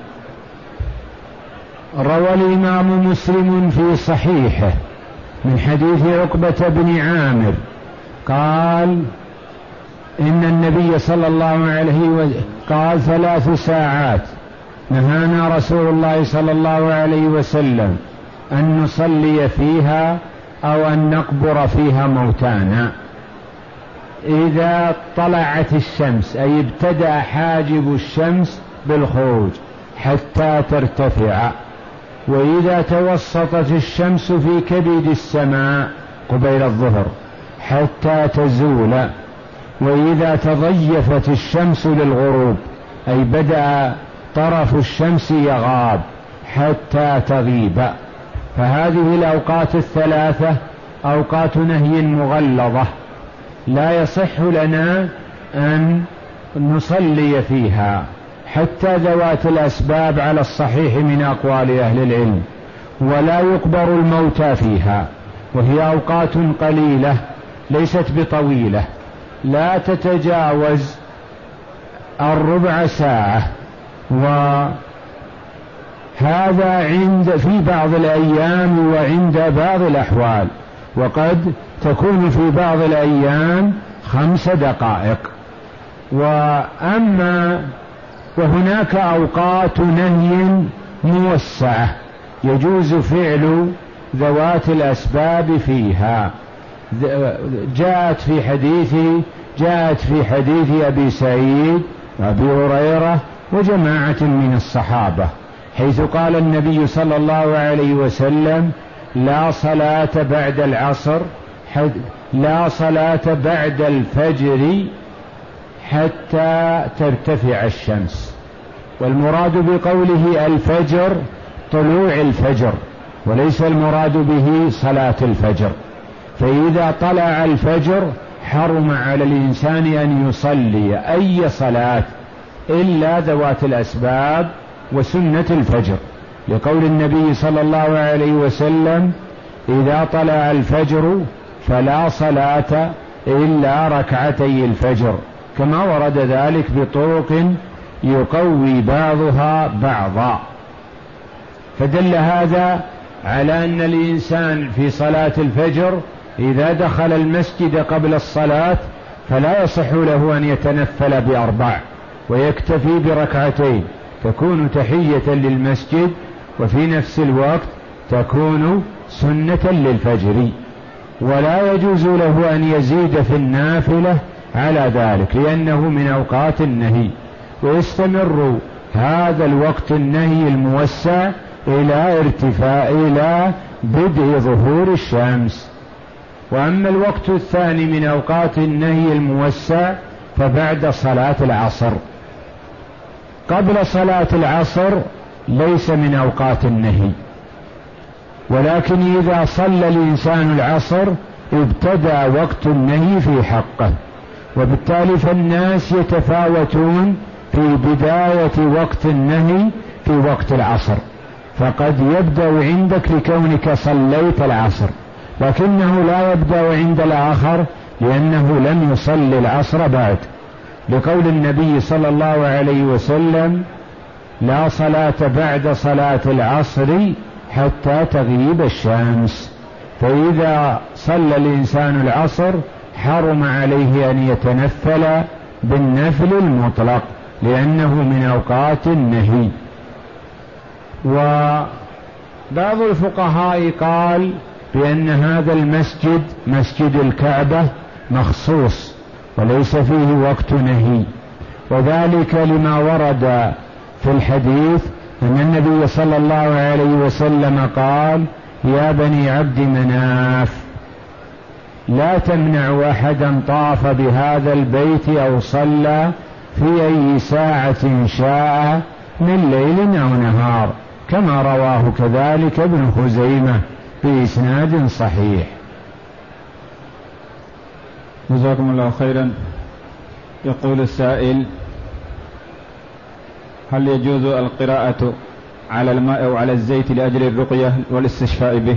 روى الإمام مسلم في صحيحه من حديث عقبة بن عامر قال: إن النبي صلى الله عليه وسلم قال: ثلاث ساعات نهانا رسول الله صلى الله عليه وسلم أن نصلي فيها أو أن نقبر فيها موتانا. إذا طلعت الشمس أي ابتدأ حاجب الشمس بالخروج حتى ترتفع، وإذا توسطت الشمس في كبد السماء قبيل الظهر حتى تزول، وإذا تضيفت الشمس للغروب أي بدأ طرف الشمس يغاب حتى تغيب. فهذه الأوقات الثلاثة أوقات نهي مغلظة لا يصح لنا أن نصلي فيها حتى ذوات الأسباب على الصحيح من أقوال أهل العلم، ولا يقبر الموتى فيها، وهي أوقات قليلة ليست بطويلة لا تتجاوز الربع ساعة، وهذا عند في بعض الأيام وعند بعض الأحوال، وقد تكون في بعض الأيام خمس دقائق. وأما وهناك أوقات نهي موسعة يجوز فعل ذوات الأسباب فيها، جاءت في حديث جاءت في حديث أبي سعيد وأبي هريرة وجماعة من الصحابة، حيث قال النبي صلى الله عليه وسلم: لا صلاة بعد العصر لا صلاة بعد الفجر حتى ترتفع الشمس. والمراد بقوله الفجر طلوع الفجر، وليس المراد به صلاة الفجر. فإذا طلع الفجر حرم على الإنسان أن يصلي أي صلاة إلا ذوات الأسباب وسنة الفجر، لقول النبي صلى الله عليه وسلم: إذا طلع الفجر فلا صلاة إلا ركعتي الفجر، كما ورد ذلك بطرق يقوي بعضها بعضا. فدل هذا على أن الإنسان في صلاة الفجر إذا دخل المسجد قبل الصلاة فلا يصح له أن يتنفل بأربع، ويكتفي بركعتين تكون تحية للمسجد وفي نفس الوقت تكون سنة للفجر، ولا يجوز له أن يزيد في النافلة على ذلك لأنه من أوقات النهي، ويستمر هذا الوقت النهي الموسع إلى ارتفاع إلى بدء ظهور الشمس. وأما الوقت الثاني من أوقات النهي الموسع فبعد صلاة العصر. قبل صلاة العصر ليس من أوقات النهي، ولكن إذا صلى الإنسان العصر ابتدأ وقت النهي في حقه، وبالتالي فالناس يتفاوتون في بداية وقت النهي في وقت العصر، فقد يبدأ عندك لكونك صليت العصر، لكنه لا يبدأ عند الآخر لأنه لم يصلي العصر بعد، لقول النبي صلى الله عليه وسلم: لا صلاة بعد صلاة العصر حتى تغيب الشمس. فإذا صلى الإنسان العصر حرم عليه أن يتنفل بالنفل المطلق لأنه من أوقات النهي. وبعض الفقهاء قال بأن هذا المسجد مسجد الكعبة مخصوص وليس فيه وقت نهي، وذلك لما ورد في الحديث أن النبي صلى الله عليه وسلم قال: يا بني عبد مناف لا تمنعوا أحدا طاف بهذا البيت أو صلى في أي ساعة شاء من ليل أو نهار، كما رواه كذلك ابن خزيمة بإسناد صحيح. جزاكم الله خيرا. يقول السائل: هل يجوز القراءة على الماء أو على الزيت لأجل الرقية والاستشفاء به؟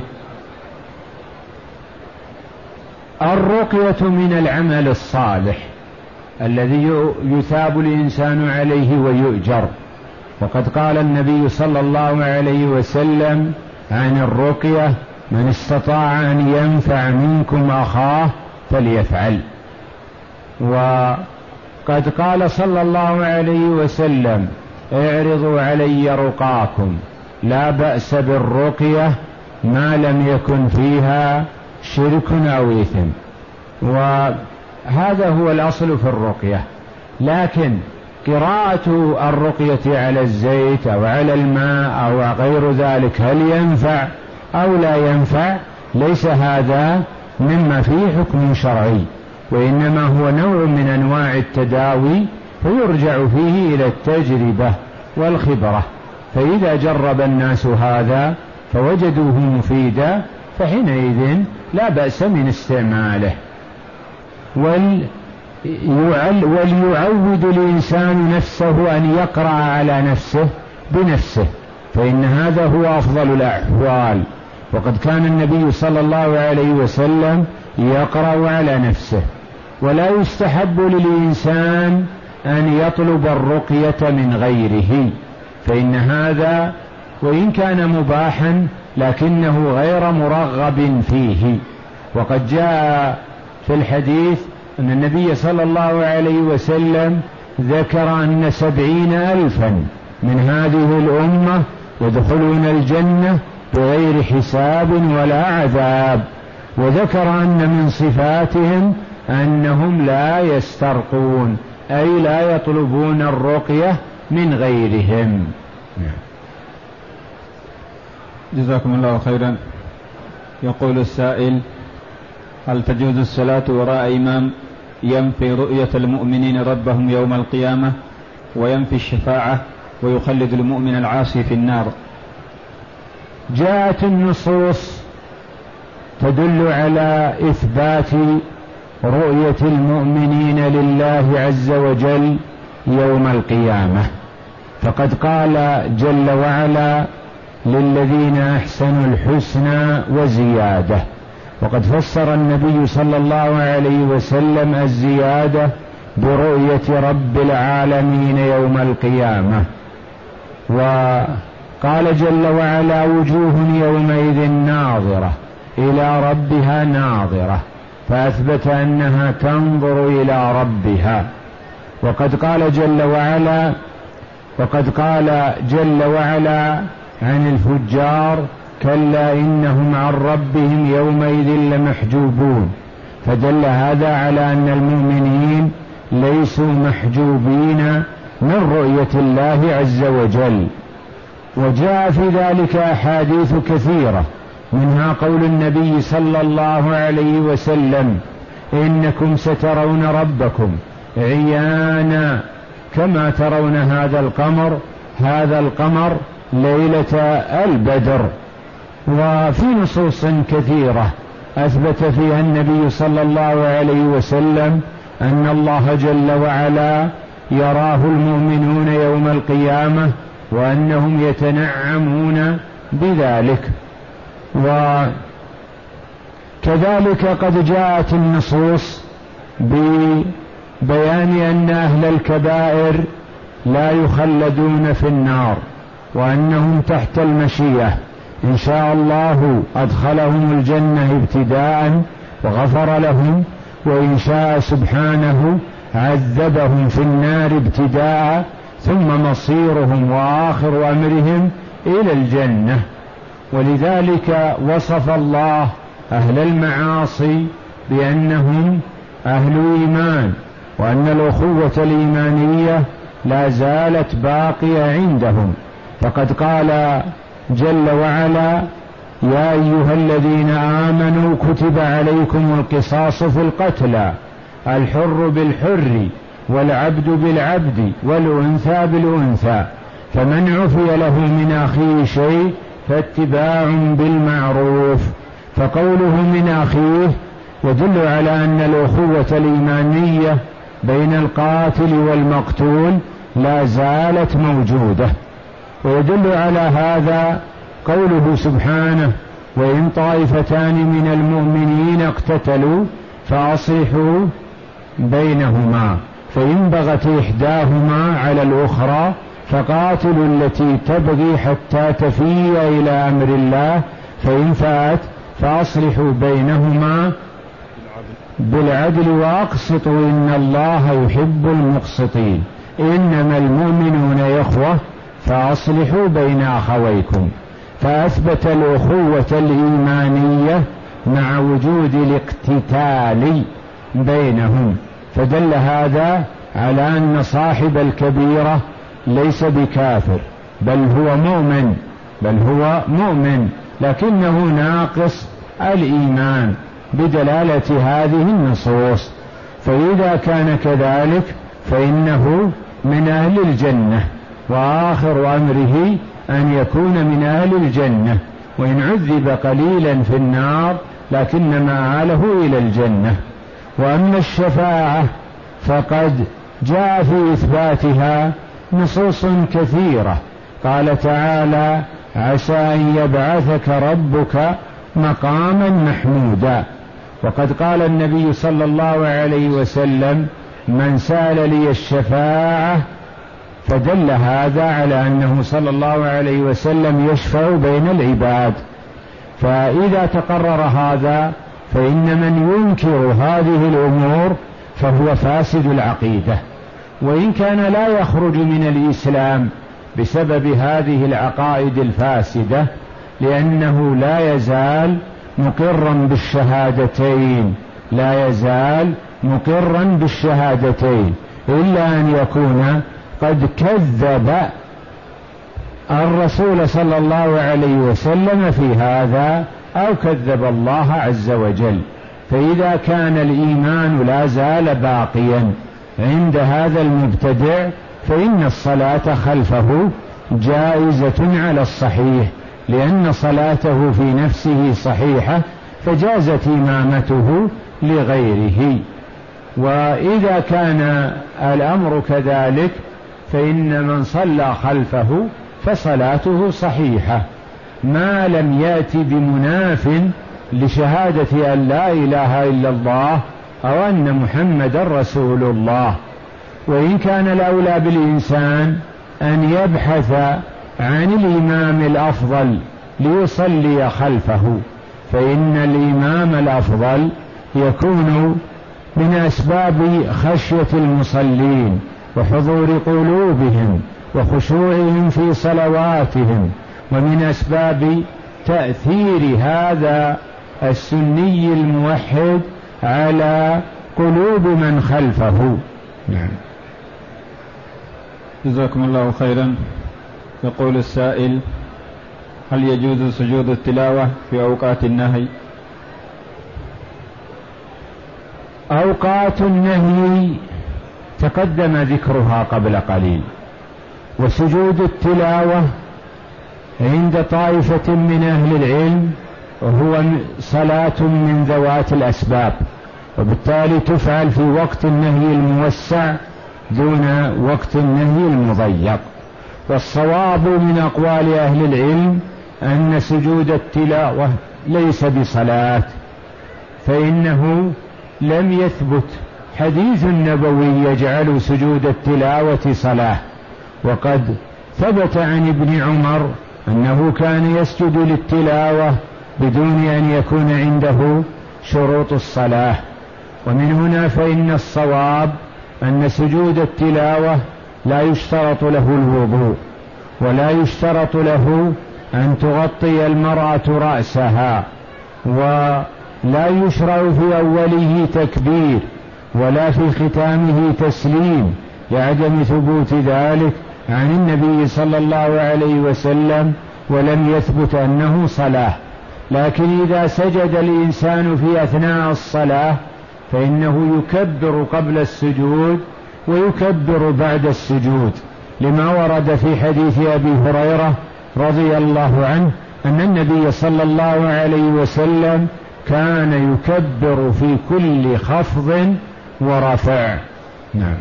الرقية من العمل الصالح الذي يثاب الإنسان عليه ويؤجر، وقد قال النبي صلى الله عليه وسلم عن الرقية: من استطاع أن ينفع منكم أخاه فليفعل. وقد قال صلى الله عليه وسلم: اعرضوا علي رقاكم، لا بأس بالرقية ما لم يكن فيها شرك أو إثم. هذا هو الأصل في الرقية. لكن قراءة الرقية على الزيت أو على الماء أو غير ذلك هل ينفع أو لا ينفع، ليس هذا مما فيه حكم شرعي، وإنما هو نوع من أنواع التداوي، فيرجع فيه إلى التجربة والخبرة. فإذا جرب الناس هذا فوجدوه مفيدا فحينئذ لا بأس من استعماله. وليعود الإنسان نفسه أن يقرأ على نفسه بنفسه، فإن هذا هو أفضل الأحوال. وقد كان النبي صلى الله عليه وسلم يقرأ على نفسه. ولا يستحب للإنسان أن يطلب الرقية من غيره، فإن هذا وإن كان مباحا لكنه غير مرغب فيه. وقد جاء في الحديث أن النبي صلى الله عليه وسلم ذكر أن سبعين ألفا من هذه الأمة يدخلون الجنة بغير حساب ولا عذاب، وذكر أن من صفاتهم أنهم لا يسترقون، أي لا يطلبون الرقية من غيرهم. جزاكم الله خيرا. يقول السائل: هل تجوز الصلاة وراء إمام ينفي رؤية المؤمنين ربهم يوم القيامة وينفي الشفاعة ويخلد المؤمن العاصي في النار؟ جاءت النصوص تدل على إثبات رؤية المؤمنين لله عز وجل يوم القيامة، فقد قال جل وعلا: للذين أحسنوا الحسنى وزيادة. وقد فسر النبي صلى الله عليه وسلم الزيادة برؤية رب العالمين يوم القيامة. وقال جل وعلا: وجوه يومئذ ناظرة إلى ربها ناظرة، فأثبت أنها تنظر إلى ربها. وقد قال جل وعلا وقد قال جل وعلا عن الفجار: كلا إنهم عن ربهم يومئذ لمحجوبون. فدل هذا على أن المؤمنين ليسوا محجوبين من رؤية الله عز وجل. وجاء في ذلك أحاديث كثيرة، منها قول النبي صلى الله عليه وسلم: إنكم سترون ربكم عيانا كما ترون هذا القمر هذا القمر ليلة البدر. وفي نصوص كثيرة أثبت فيها النبي صلى الله عليه وسلم أن الله جل وعلا يراه المؤمنون يوم القيامة وأنهم يتنعمون بذلك. وكذلك قد جاءت النصوص ببيان أن أهل الكبائر لا يخلدون في النار، وأنهم تحت المشيئة، إن شاء الله أدخلهم الجنة ابتداء وغفر لهم، وإن شاء سبحانه عذبهم في النار ابتداء، ثم مصيرهم وآخر أمرهم إلى الجنة. ولذلك وصف الله أهل المعاصي بأنهم أهل إيمان، وأن الأخوة الإيمانية لا زالت باقية عندهم. فقد قال جل وعلا: يا أيها الذين آمنوا كتب عليكم القصاص في القتلى، الحر بالحر والعبد بالعبد والأنثى بالأنثى، فمن عفي له من أخيه شيء فاتباع بالمعروف. فقوله من أخيه يدل على أن الأخوة الإيمانية بين القاتل والمقتول لا زالت موجودة. ويدل على هذا قوله سبحانه: وإن طائفتان من المؤمنين اقتتلوا فأصلحوا بينهما، فإن بغت إحداهما على الأخرى فقاتلوا التي تبغي حتى تفيء إلى أمر الله، فإن فات فأصلحوا بينهما بالعدل وأقسطوا إن الله يحب المقسطين، إنما المؤمنون إخوة فأصلحوا بين أخويكم. فأثبت الأخوة الإيمانية مع وجود الاقتتال، بينهم، فدل هذا على أن صاحب الكبيرة ليس بكافر، بل هو مؤمن بل هو مؤمن لكنه ناقص الإيمان بدلالة هذه النصوص. فإذا كان كذلك فإنه من أهل الجنة، وآخر أمره أن يكون من أهل الجنة، وإن عذب قليلا في النار لكن مآله إلى الجنة. وأما الشفاعة فقد جاء في إثباتها نصوص كثيرة، قال تعالى: عسى أن يبعثك ربك مقاما محمودا. وقد قال النبي صلى الله عليه وسلم: من سأل لي الشفاعة، فدل هذا على أنه صلى الله عليه وسلم يشفع بين العباد. فإذا تقرر هذا فإن من ينكر هذه الأمور فهو فاسد العقيدة، وإن كان لا يخرج من الإسلام بسبب هذه العقائد الفاسدة، لأنه لا يزال مقرا بالشهادتين لا يزال مقرا بالشهادتين إلا أن يكون قد كذب الرسول صلى الله عليه وسلم في هذا أو كذب الله عز وجل. فإذا كان الإيمان لا زال باقيا عند هذا المبتدع فإن الصلاة خلفه جائزة على الصحيح، لأن صلاته في نفسه صحيحة فجازت إمامته لغيره. وإذا كان الأمر كذلك فإن من صلى خلفه فصلاته صحيحة ما لم يأتي بمناف لشهادة أن لا إله إلا الله أو أن محمد رسول الله. وإن كان الأولى بالإنسان أن يبحث عن الإمام الأفضل ليصلي خلفه، فإن الإمام الأفضل يكون من أسباب خشية المصلين وحضور قلوبهم وخشوعهم في صلواتهم، ومن أسباب تأثير هذا السني الموحد على قلوب من خلفه. نعم. جزاكم الله خيرا. يقول السائل: هل يجوز سجود التلاوة في أوقات النهي؟ أوقات النهي تقدم ذكرها قبل قليل، وسجود التلاوة عند طائفة من أهل العلم هو صلاة من ذوات الأسباب، وبالتالي تفعل في وقت النهي الموسع دون وقت النهي المضيق. والصواب من أقوال أهل العلم أن سجود التلاوة ليس بصلاة، فإنه لم يثبت حديث نبوي يجعل سجود التلاوة صلاة. وقد ثبت عن ابن عمر أنه كان يسجد للتلاوة بدون أن يكون عنده شروط الصلاة. ومن هنا فإن الصواب أن سجود التلاوة لا يشترط له الوضوء، ولا يشترط له أن تغطي المرأة رأسها، ولا يشرع في أوله تكبير ولا في ختامه تسليم لعدم ثبوت ذلك عن النبي صلى الله عليه وسلم، ولم يثبت أنه صلاة. لكن إذا سجد الإنسان في أثناء الصلاة فإنه يكبر قبل السجود ويكبر بعد السجود، لما ورد في حديث أبي هريرة رضي الله عنه أن النبي صلى الله عليه وسلم كان يكبر في كل خفض ورفع. نعم.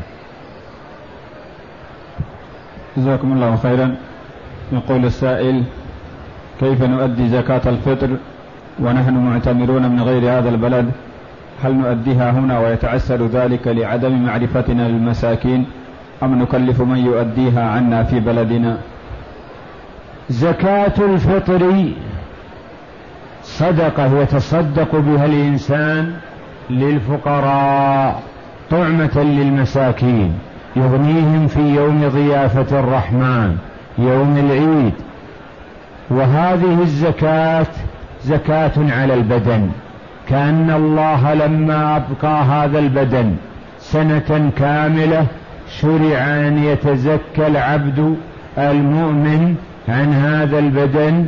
جزاكم الله خيرا. يقول السائل: كيف نؤدي زكاة الفطر ونحن معتمرون من غير هذا البلد؟ هل نؤديها هنا ويتعسر ذلك لعدم معرفتنا للمساكين، أم نكلف من يؤديها عنا في بلدنا؟ زكاة الفطر صدقة يتصدق بها الإنسان للفقراء طعمة للمساكين، يغنيهم في يوم ضيافة الرحمن يوم العيد. وهذه الزكاة زكاة على البدن كأن الله لما أبقى هذا البدن سنة كاملة شرع أن يتزكى العبد المؤمن عن هذا البدن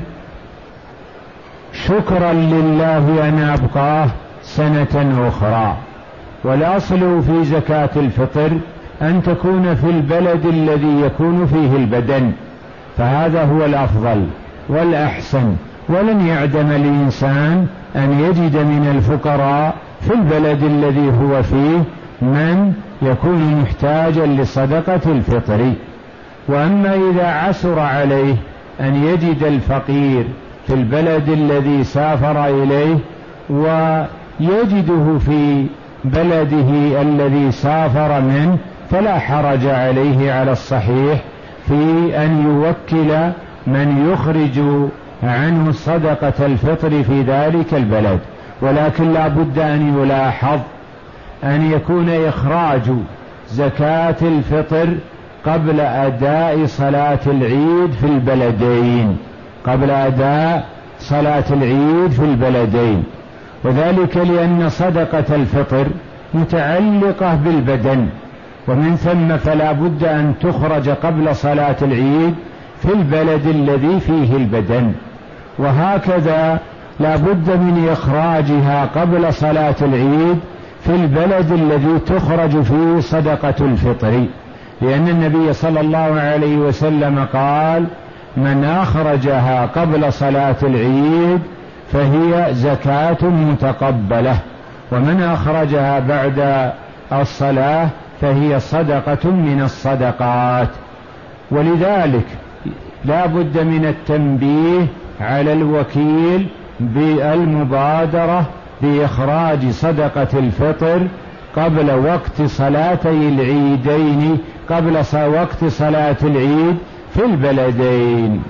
شكرا لله أن أبقاه سنة أخرى. والأصل في زكاة الفطر أن تكون في البلد الذي يكون فيه البدن، فهذا هو الأفضل والأحسن. ولن يعدم الإنسان أن يجد من الفقراء في البلد الذي هو فيه من يكون محتاجا لصدقة الفطر. وأما إذا عسر عليه أن يجد الفقير في البلد الذي سافر إليه ويجده في بلده الذي سافر منه، فلا حرج عليه على الصحيح في أن يوكل من يخرج عنه صدقة الفطر في ذلك البلد. ولكن لا بد أن يلاحظ أن يكون إخراج زكاة الفطر قبل أداء صلاة العيد في البلدين، قبل أداء صلاة العيد في البلدين، وذلك لأن صدقة الفطر متعلقة بالبدن، ومن ثم فلا بد أن تخرج قبل صلاة العيد في البلد الذي فيه البدن. وهكذا لا بد من إخراجها قبل صلاة العيد في البلد الذي تخرج فيه صدقة الفطر، لأن النبي صلى الله عليه وسلم قال: من أخرجها قبل صلاة العيد فهي زكاة متقبلة، ومن أخرجها بعد الصلاة فهي صدقة من الصدقات. ولذلك لا بد من التنبيه على الوكيل بالمبادرة بإخراج صدقة الفطر قبل وقت صلاتي العيدين، قبل وقت صلاة العيد في البلدين.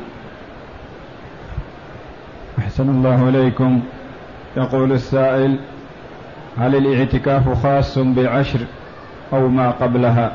أحسن الله إليكم. يقول السائل: هل الاعتكاف خاص بالعشر أو ما قبلها؟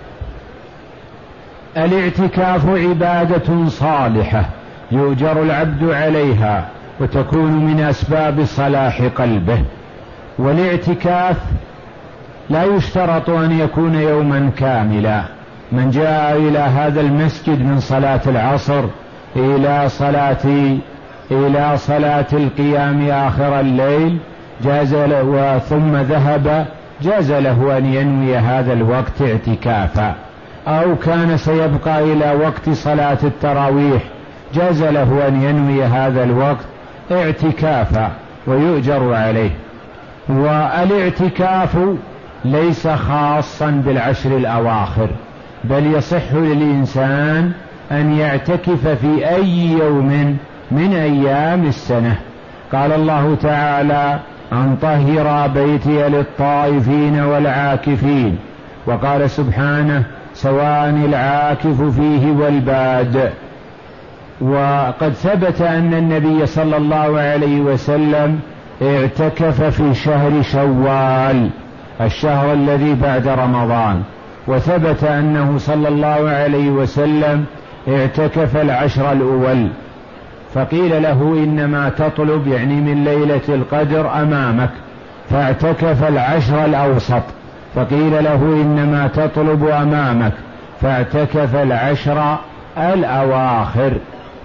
الاعتكاف عبادة صالحة يؤجر العبد عليها وتكون من أسباب صلاح قلبه. والاعتكاف لا يشترط أن يكون يوما كاملا. من جاء إلى هذا المسجد من صلاة العصر إلى صلاة إلى صلاة القيام آخر الليل جاز له، ثم ذهب جاز له أن ينوي هذا الوقت اعتكافا، أو كان سيبقى إلى وقت صلاة التراويح جاز له أن ينوي هذا الوقت اعتكافا ويؤجر عليه. والاعتكاف ليس خاصا بالعشر الأواخر، بل يصح للإنسان أن يعتكف في أي يوم من أيام السنة. قال الله تعالى: أن طهر بيتي للطائفين والعاكفين. وقال سبحانه: سواء العاكف فيه والباد. وقد ثبت أن النبي صلى الله عليه وسلم اعتكف في شهر شوال، الشهر الذي بعد رمضان، وثبت أنه صلى الله عليه وسلم اعتكف العشر الأول، فقيل له: إنما تطلب يعني من ليلة القدر أمامك، فاعتكف العشر الأوسط، فقيل له: إنما تطلب أمامك، فاعتكف العشر الأواخر.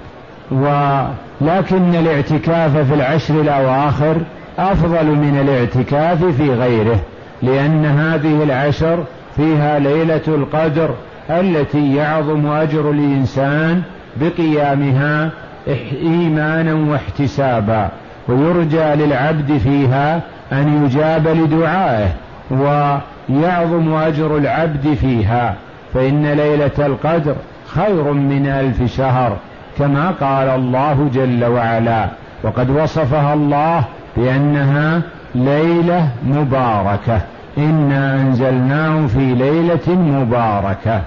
ولكن الاعتكاف في العشر الأواخر أفضل من الاعتكاف في غيره، لأن هذه العشر فيها ليلة القدر التي يعظم أجر الإنسان بقيامها إيمانا واحتسابا، ويرجى للعبد فيها أن يجاب لدعائه، ويعظم أجر العبد فيها، فإن ليلة القدر خير من ألف شهر كما قال الله جل وعلا، وقد وصفها الله بأنها ليلة مباركة: إنا أنزلناه في ليلة مباركة.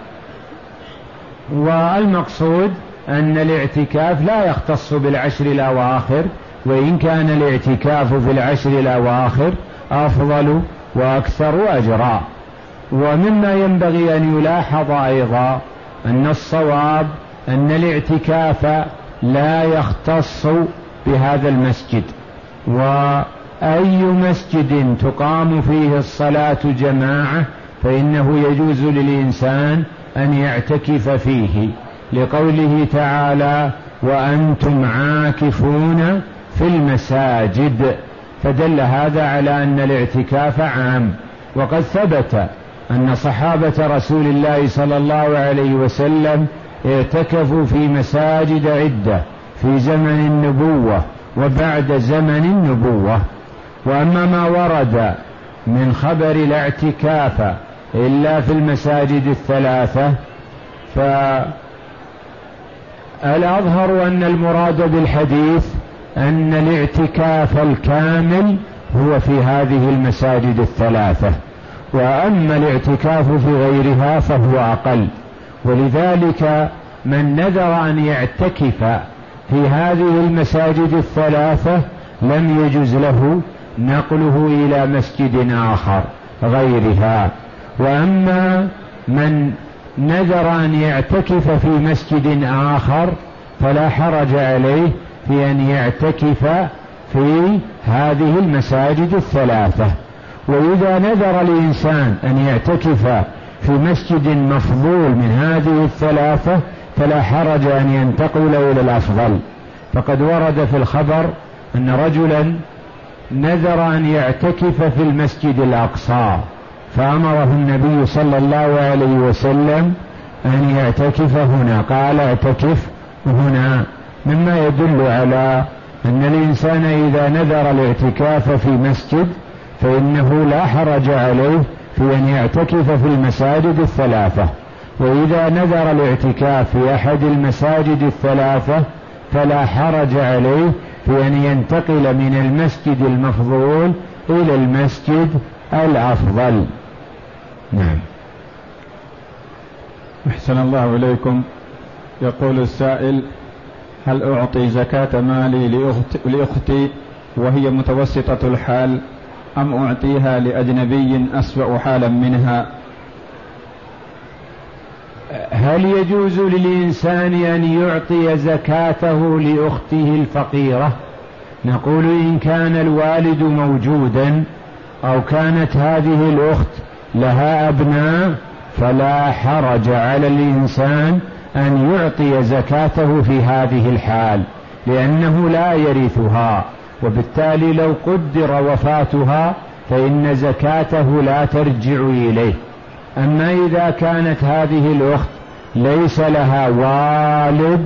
والمقصود أن الاعتكاف لا يختص بالعشر الأواخر، وإن كان الاعتكاف في العشر الأواخر أفضل وأكثر أجرا. ومما ينبغي أن يلاحظ أيضا أن الصواب أن الاعتكاف لا يختص بهذا المسجد، أي مسجد تقام فيه الصلاة جماعة فإنه يجوز للإنسان أن يعتكف فيه، لقوله تعالى وأنتم عاكفون في المساجد، فدل هذا على أن الاعتكاف عام. وقد ثبت أن صحابة رسول الله صلى الله عليه وسلم اعتكفوا في مساجد عدة في زمن النبوة وبعد زمن النبوة. وأما ما ورد من خبر لا اعتكاف إلا في المساجد الثلاثة، فالأظهر أن المراد بالحديث أن الاعتكاف الكامل هو في هذه المساجد الثلاثة، وأما الاعتكاف في غيرها فهو أقل. ولذلك من نذر أن يعتكف في هذه المساجد الثلاثة لم يجز له نقله إلى مسجد آخر غيرها. وأما من نذر أن يعتكف في مسجد آخر فلا حرج عليه في أن يعتكف في هذه المساجد الثلاثة. وإذا نذر الإنسان أن يعتكف في مسجد مفضول من هذه الثلاثة فلا حرج أن ينتقل إلى الأفضل. فقد ورد في الخبر أن رجلا نذر أن يعتكف في المسجد الأقصى، فأمره النبي صلى الله عليه وسلم أن يعتكف هنا، قال اعتكف هنا، مما يدل على أن الإنسان إذا نذر الاعتكاف في مسجد فإنه لا حرج عليه في أن يعتكف في المساجد الثلاثة. وإذا نذر الاعتكاف في أحد المساجد الثلاثة فلا حرج عليه في أن ينتقل من المسجد المفضول إلى المسجد الأفضل. نعم. أحسن الله إليكم. يقول السائل: هل أعطي زكاة مالي لأخت لأختي وهي متوسطة الحال، أم أعطيها لأجنبي أسوأ حالا منها؟ هل يجوز للإنسان أن يعطي زكاته لأخته الفقيرة؟ نقول إن كان الوالد موجودا أو كانت هذه الأخت لها أبناء فلا حرج على الإنسان أن يعطي زكاته في هذه الحال، لأنه لا يرثها، وبالتالي لو قدر وفاتها فإن زكاته لا ترجع إليه. أما إذا كانت هذه الأخت ليس لها والد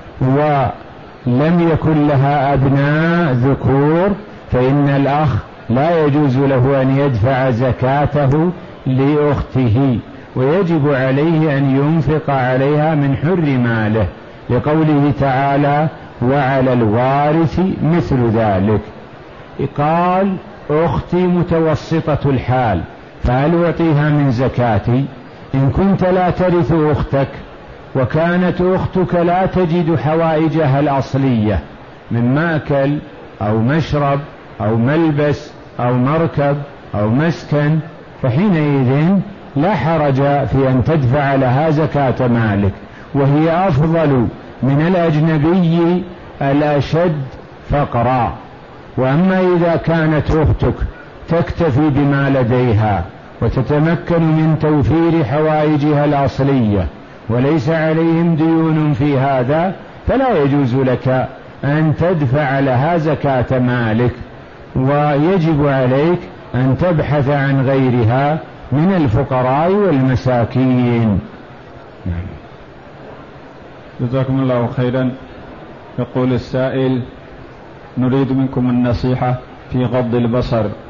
ولم يكن لها أبناء ذكور فإن الأخ لا يجوز له أن يدفع زكاته لأخته، ويجب عليه أن ينفق عليها من حر ماله، لقوله تعالى وعلى الوارث مثل ذلك. قال أختي متوسطة الحال، فهل أعطيها من زكاتي؟ إن كنت لا ترث أختك وكانت أختك لا تجد حوائجها الأصلية من مأكل أو مشرب أو ملبس أو مركب أو مسكن، فحينئذ لا حرج في أن تدفع لها زكاة مالك، وهي أفضل من الأجنبي الأشد فقرا. وأما إذا كانت أختك تكتفي بما لديها وتتمكن من توفير حوائجها الأصلية وليس عليهم ديون في هذا فلا يجوز لك أن تدفع لها زكاة مالك، ويجب عليك أن تبحث عن غيرها من الفقراء والمساكين. نعم. جزاكم الله خيرا. يقول السائل: نريد منكم النصيحة في غض البصر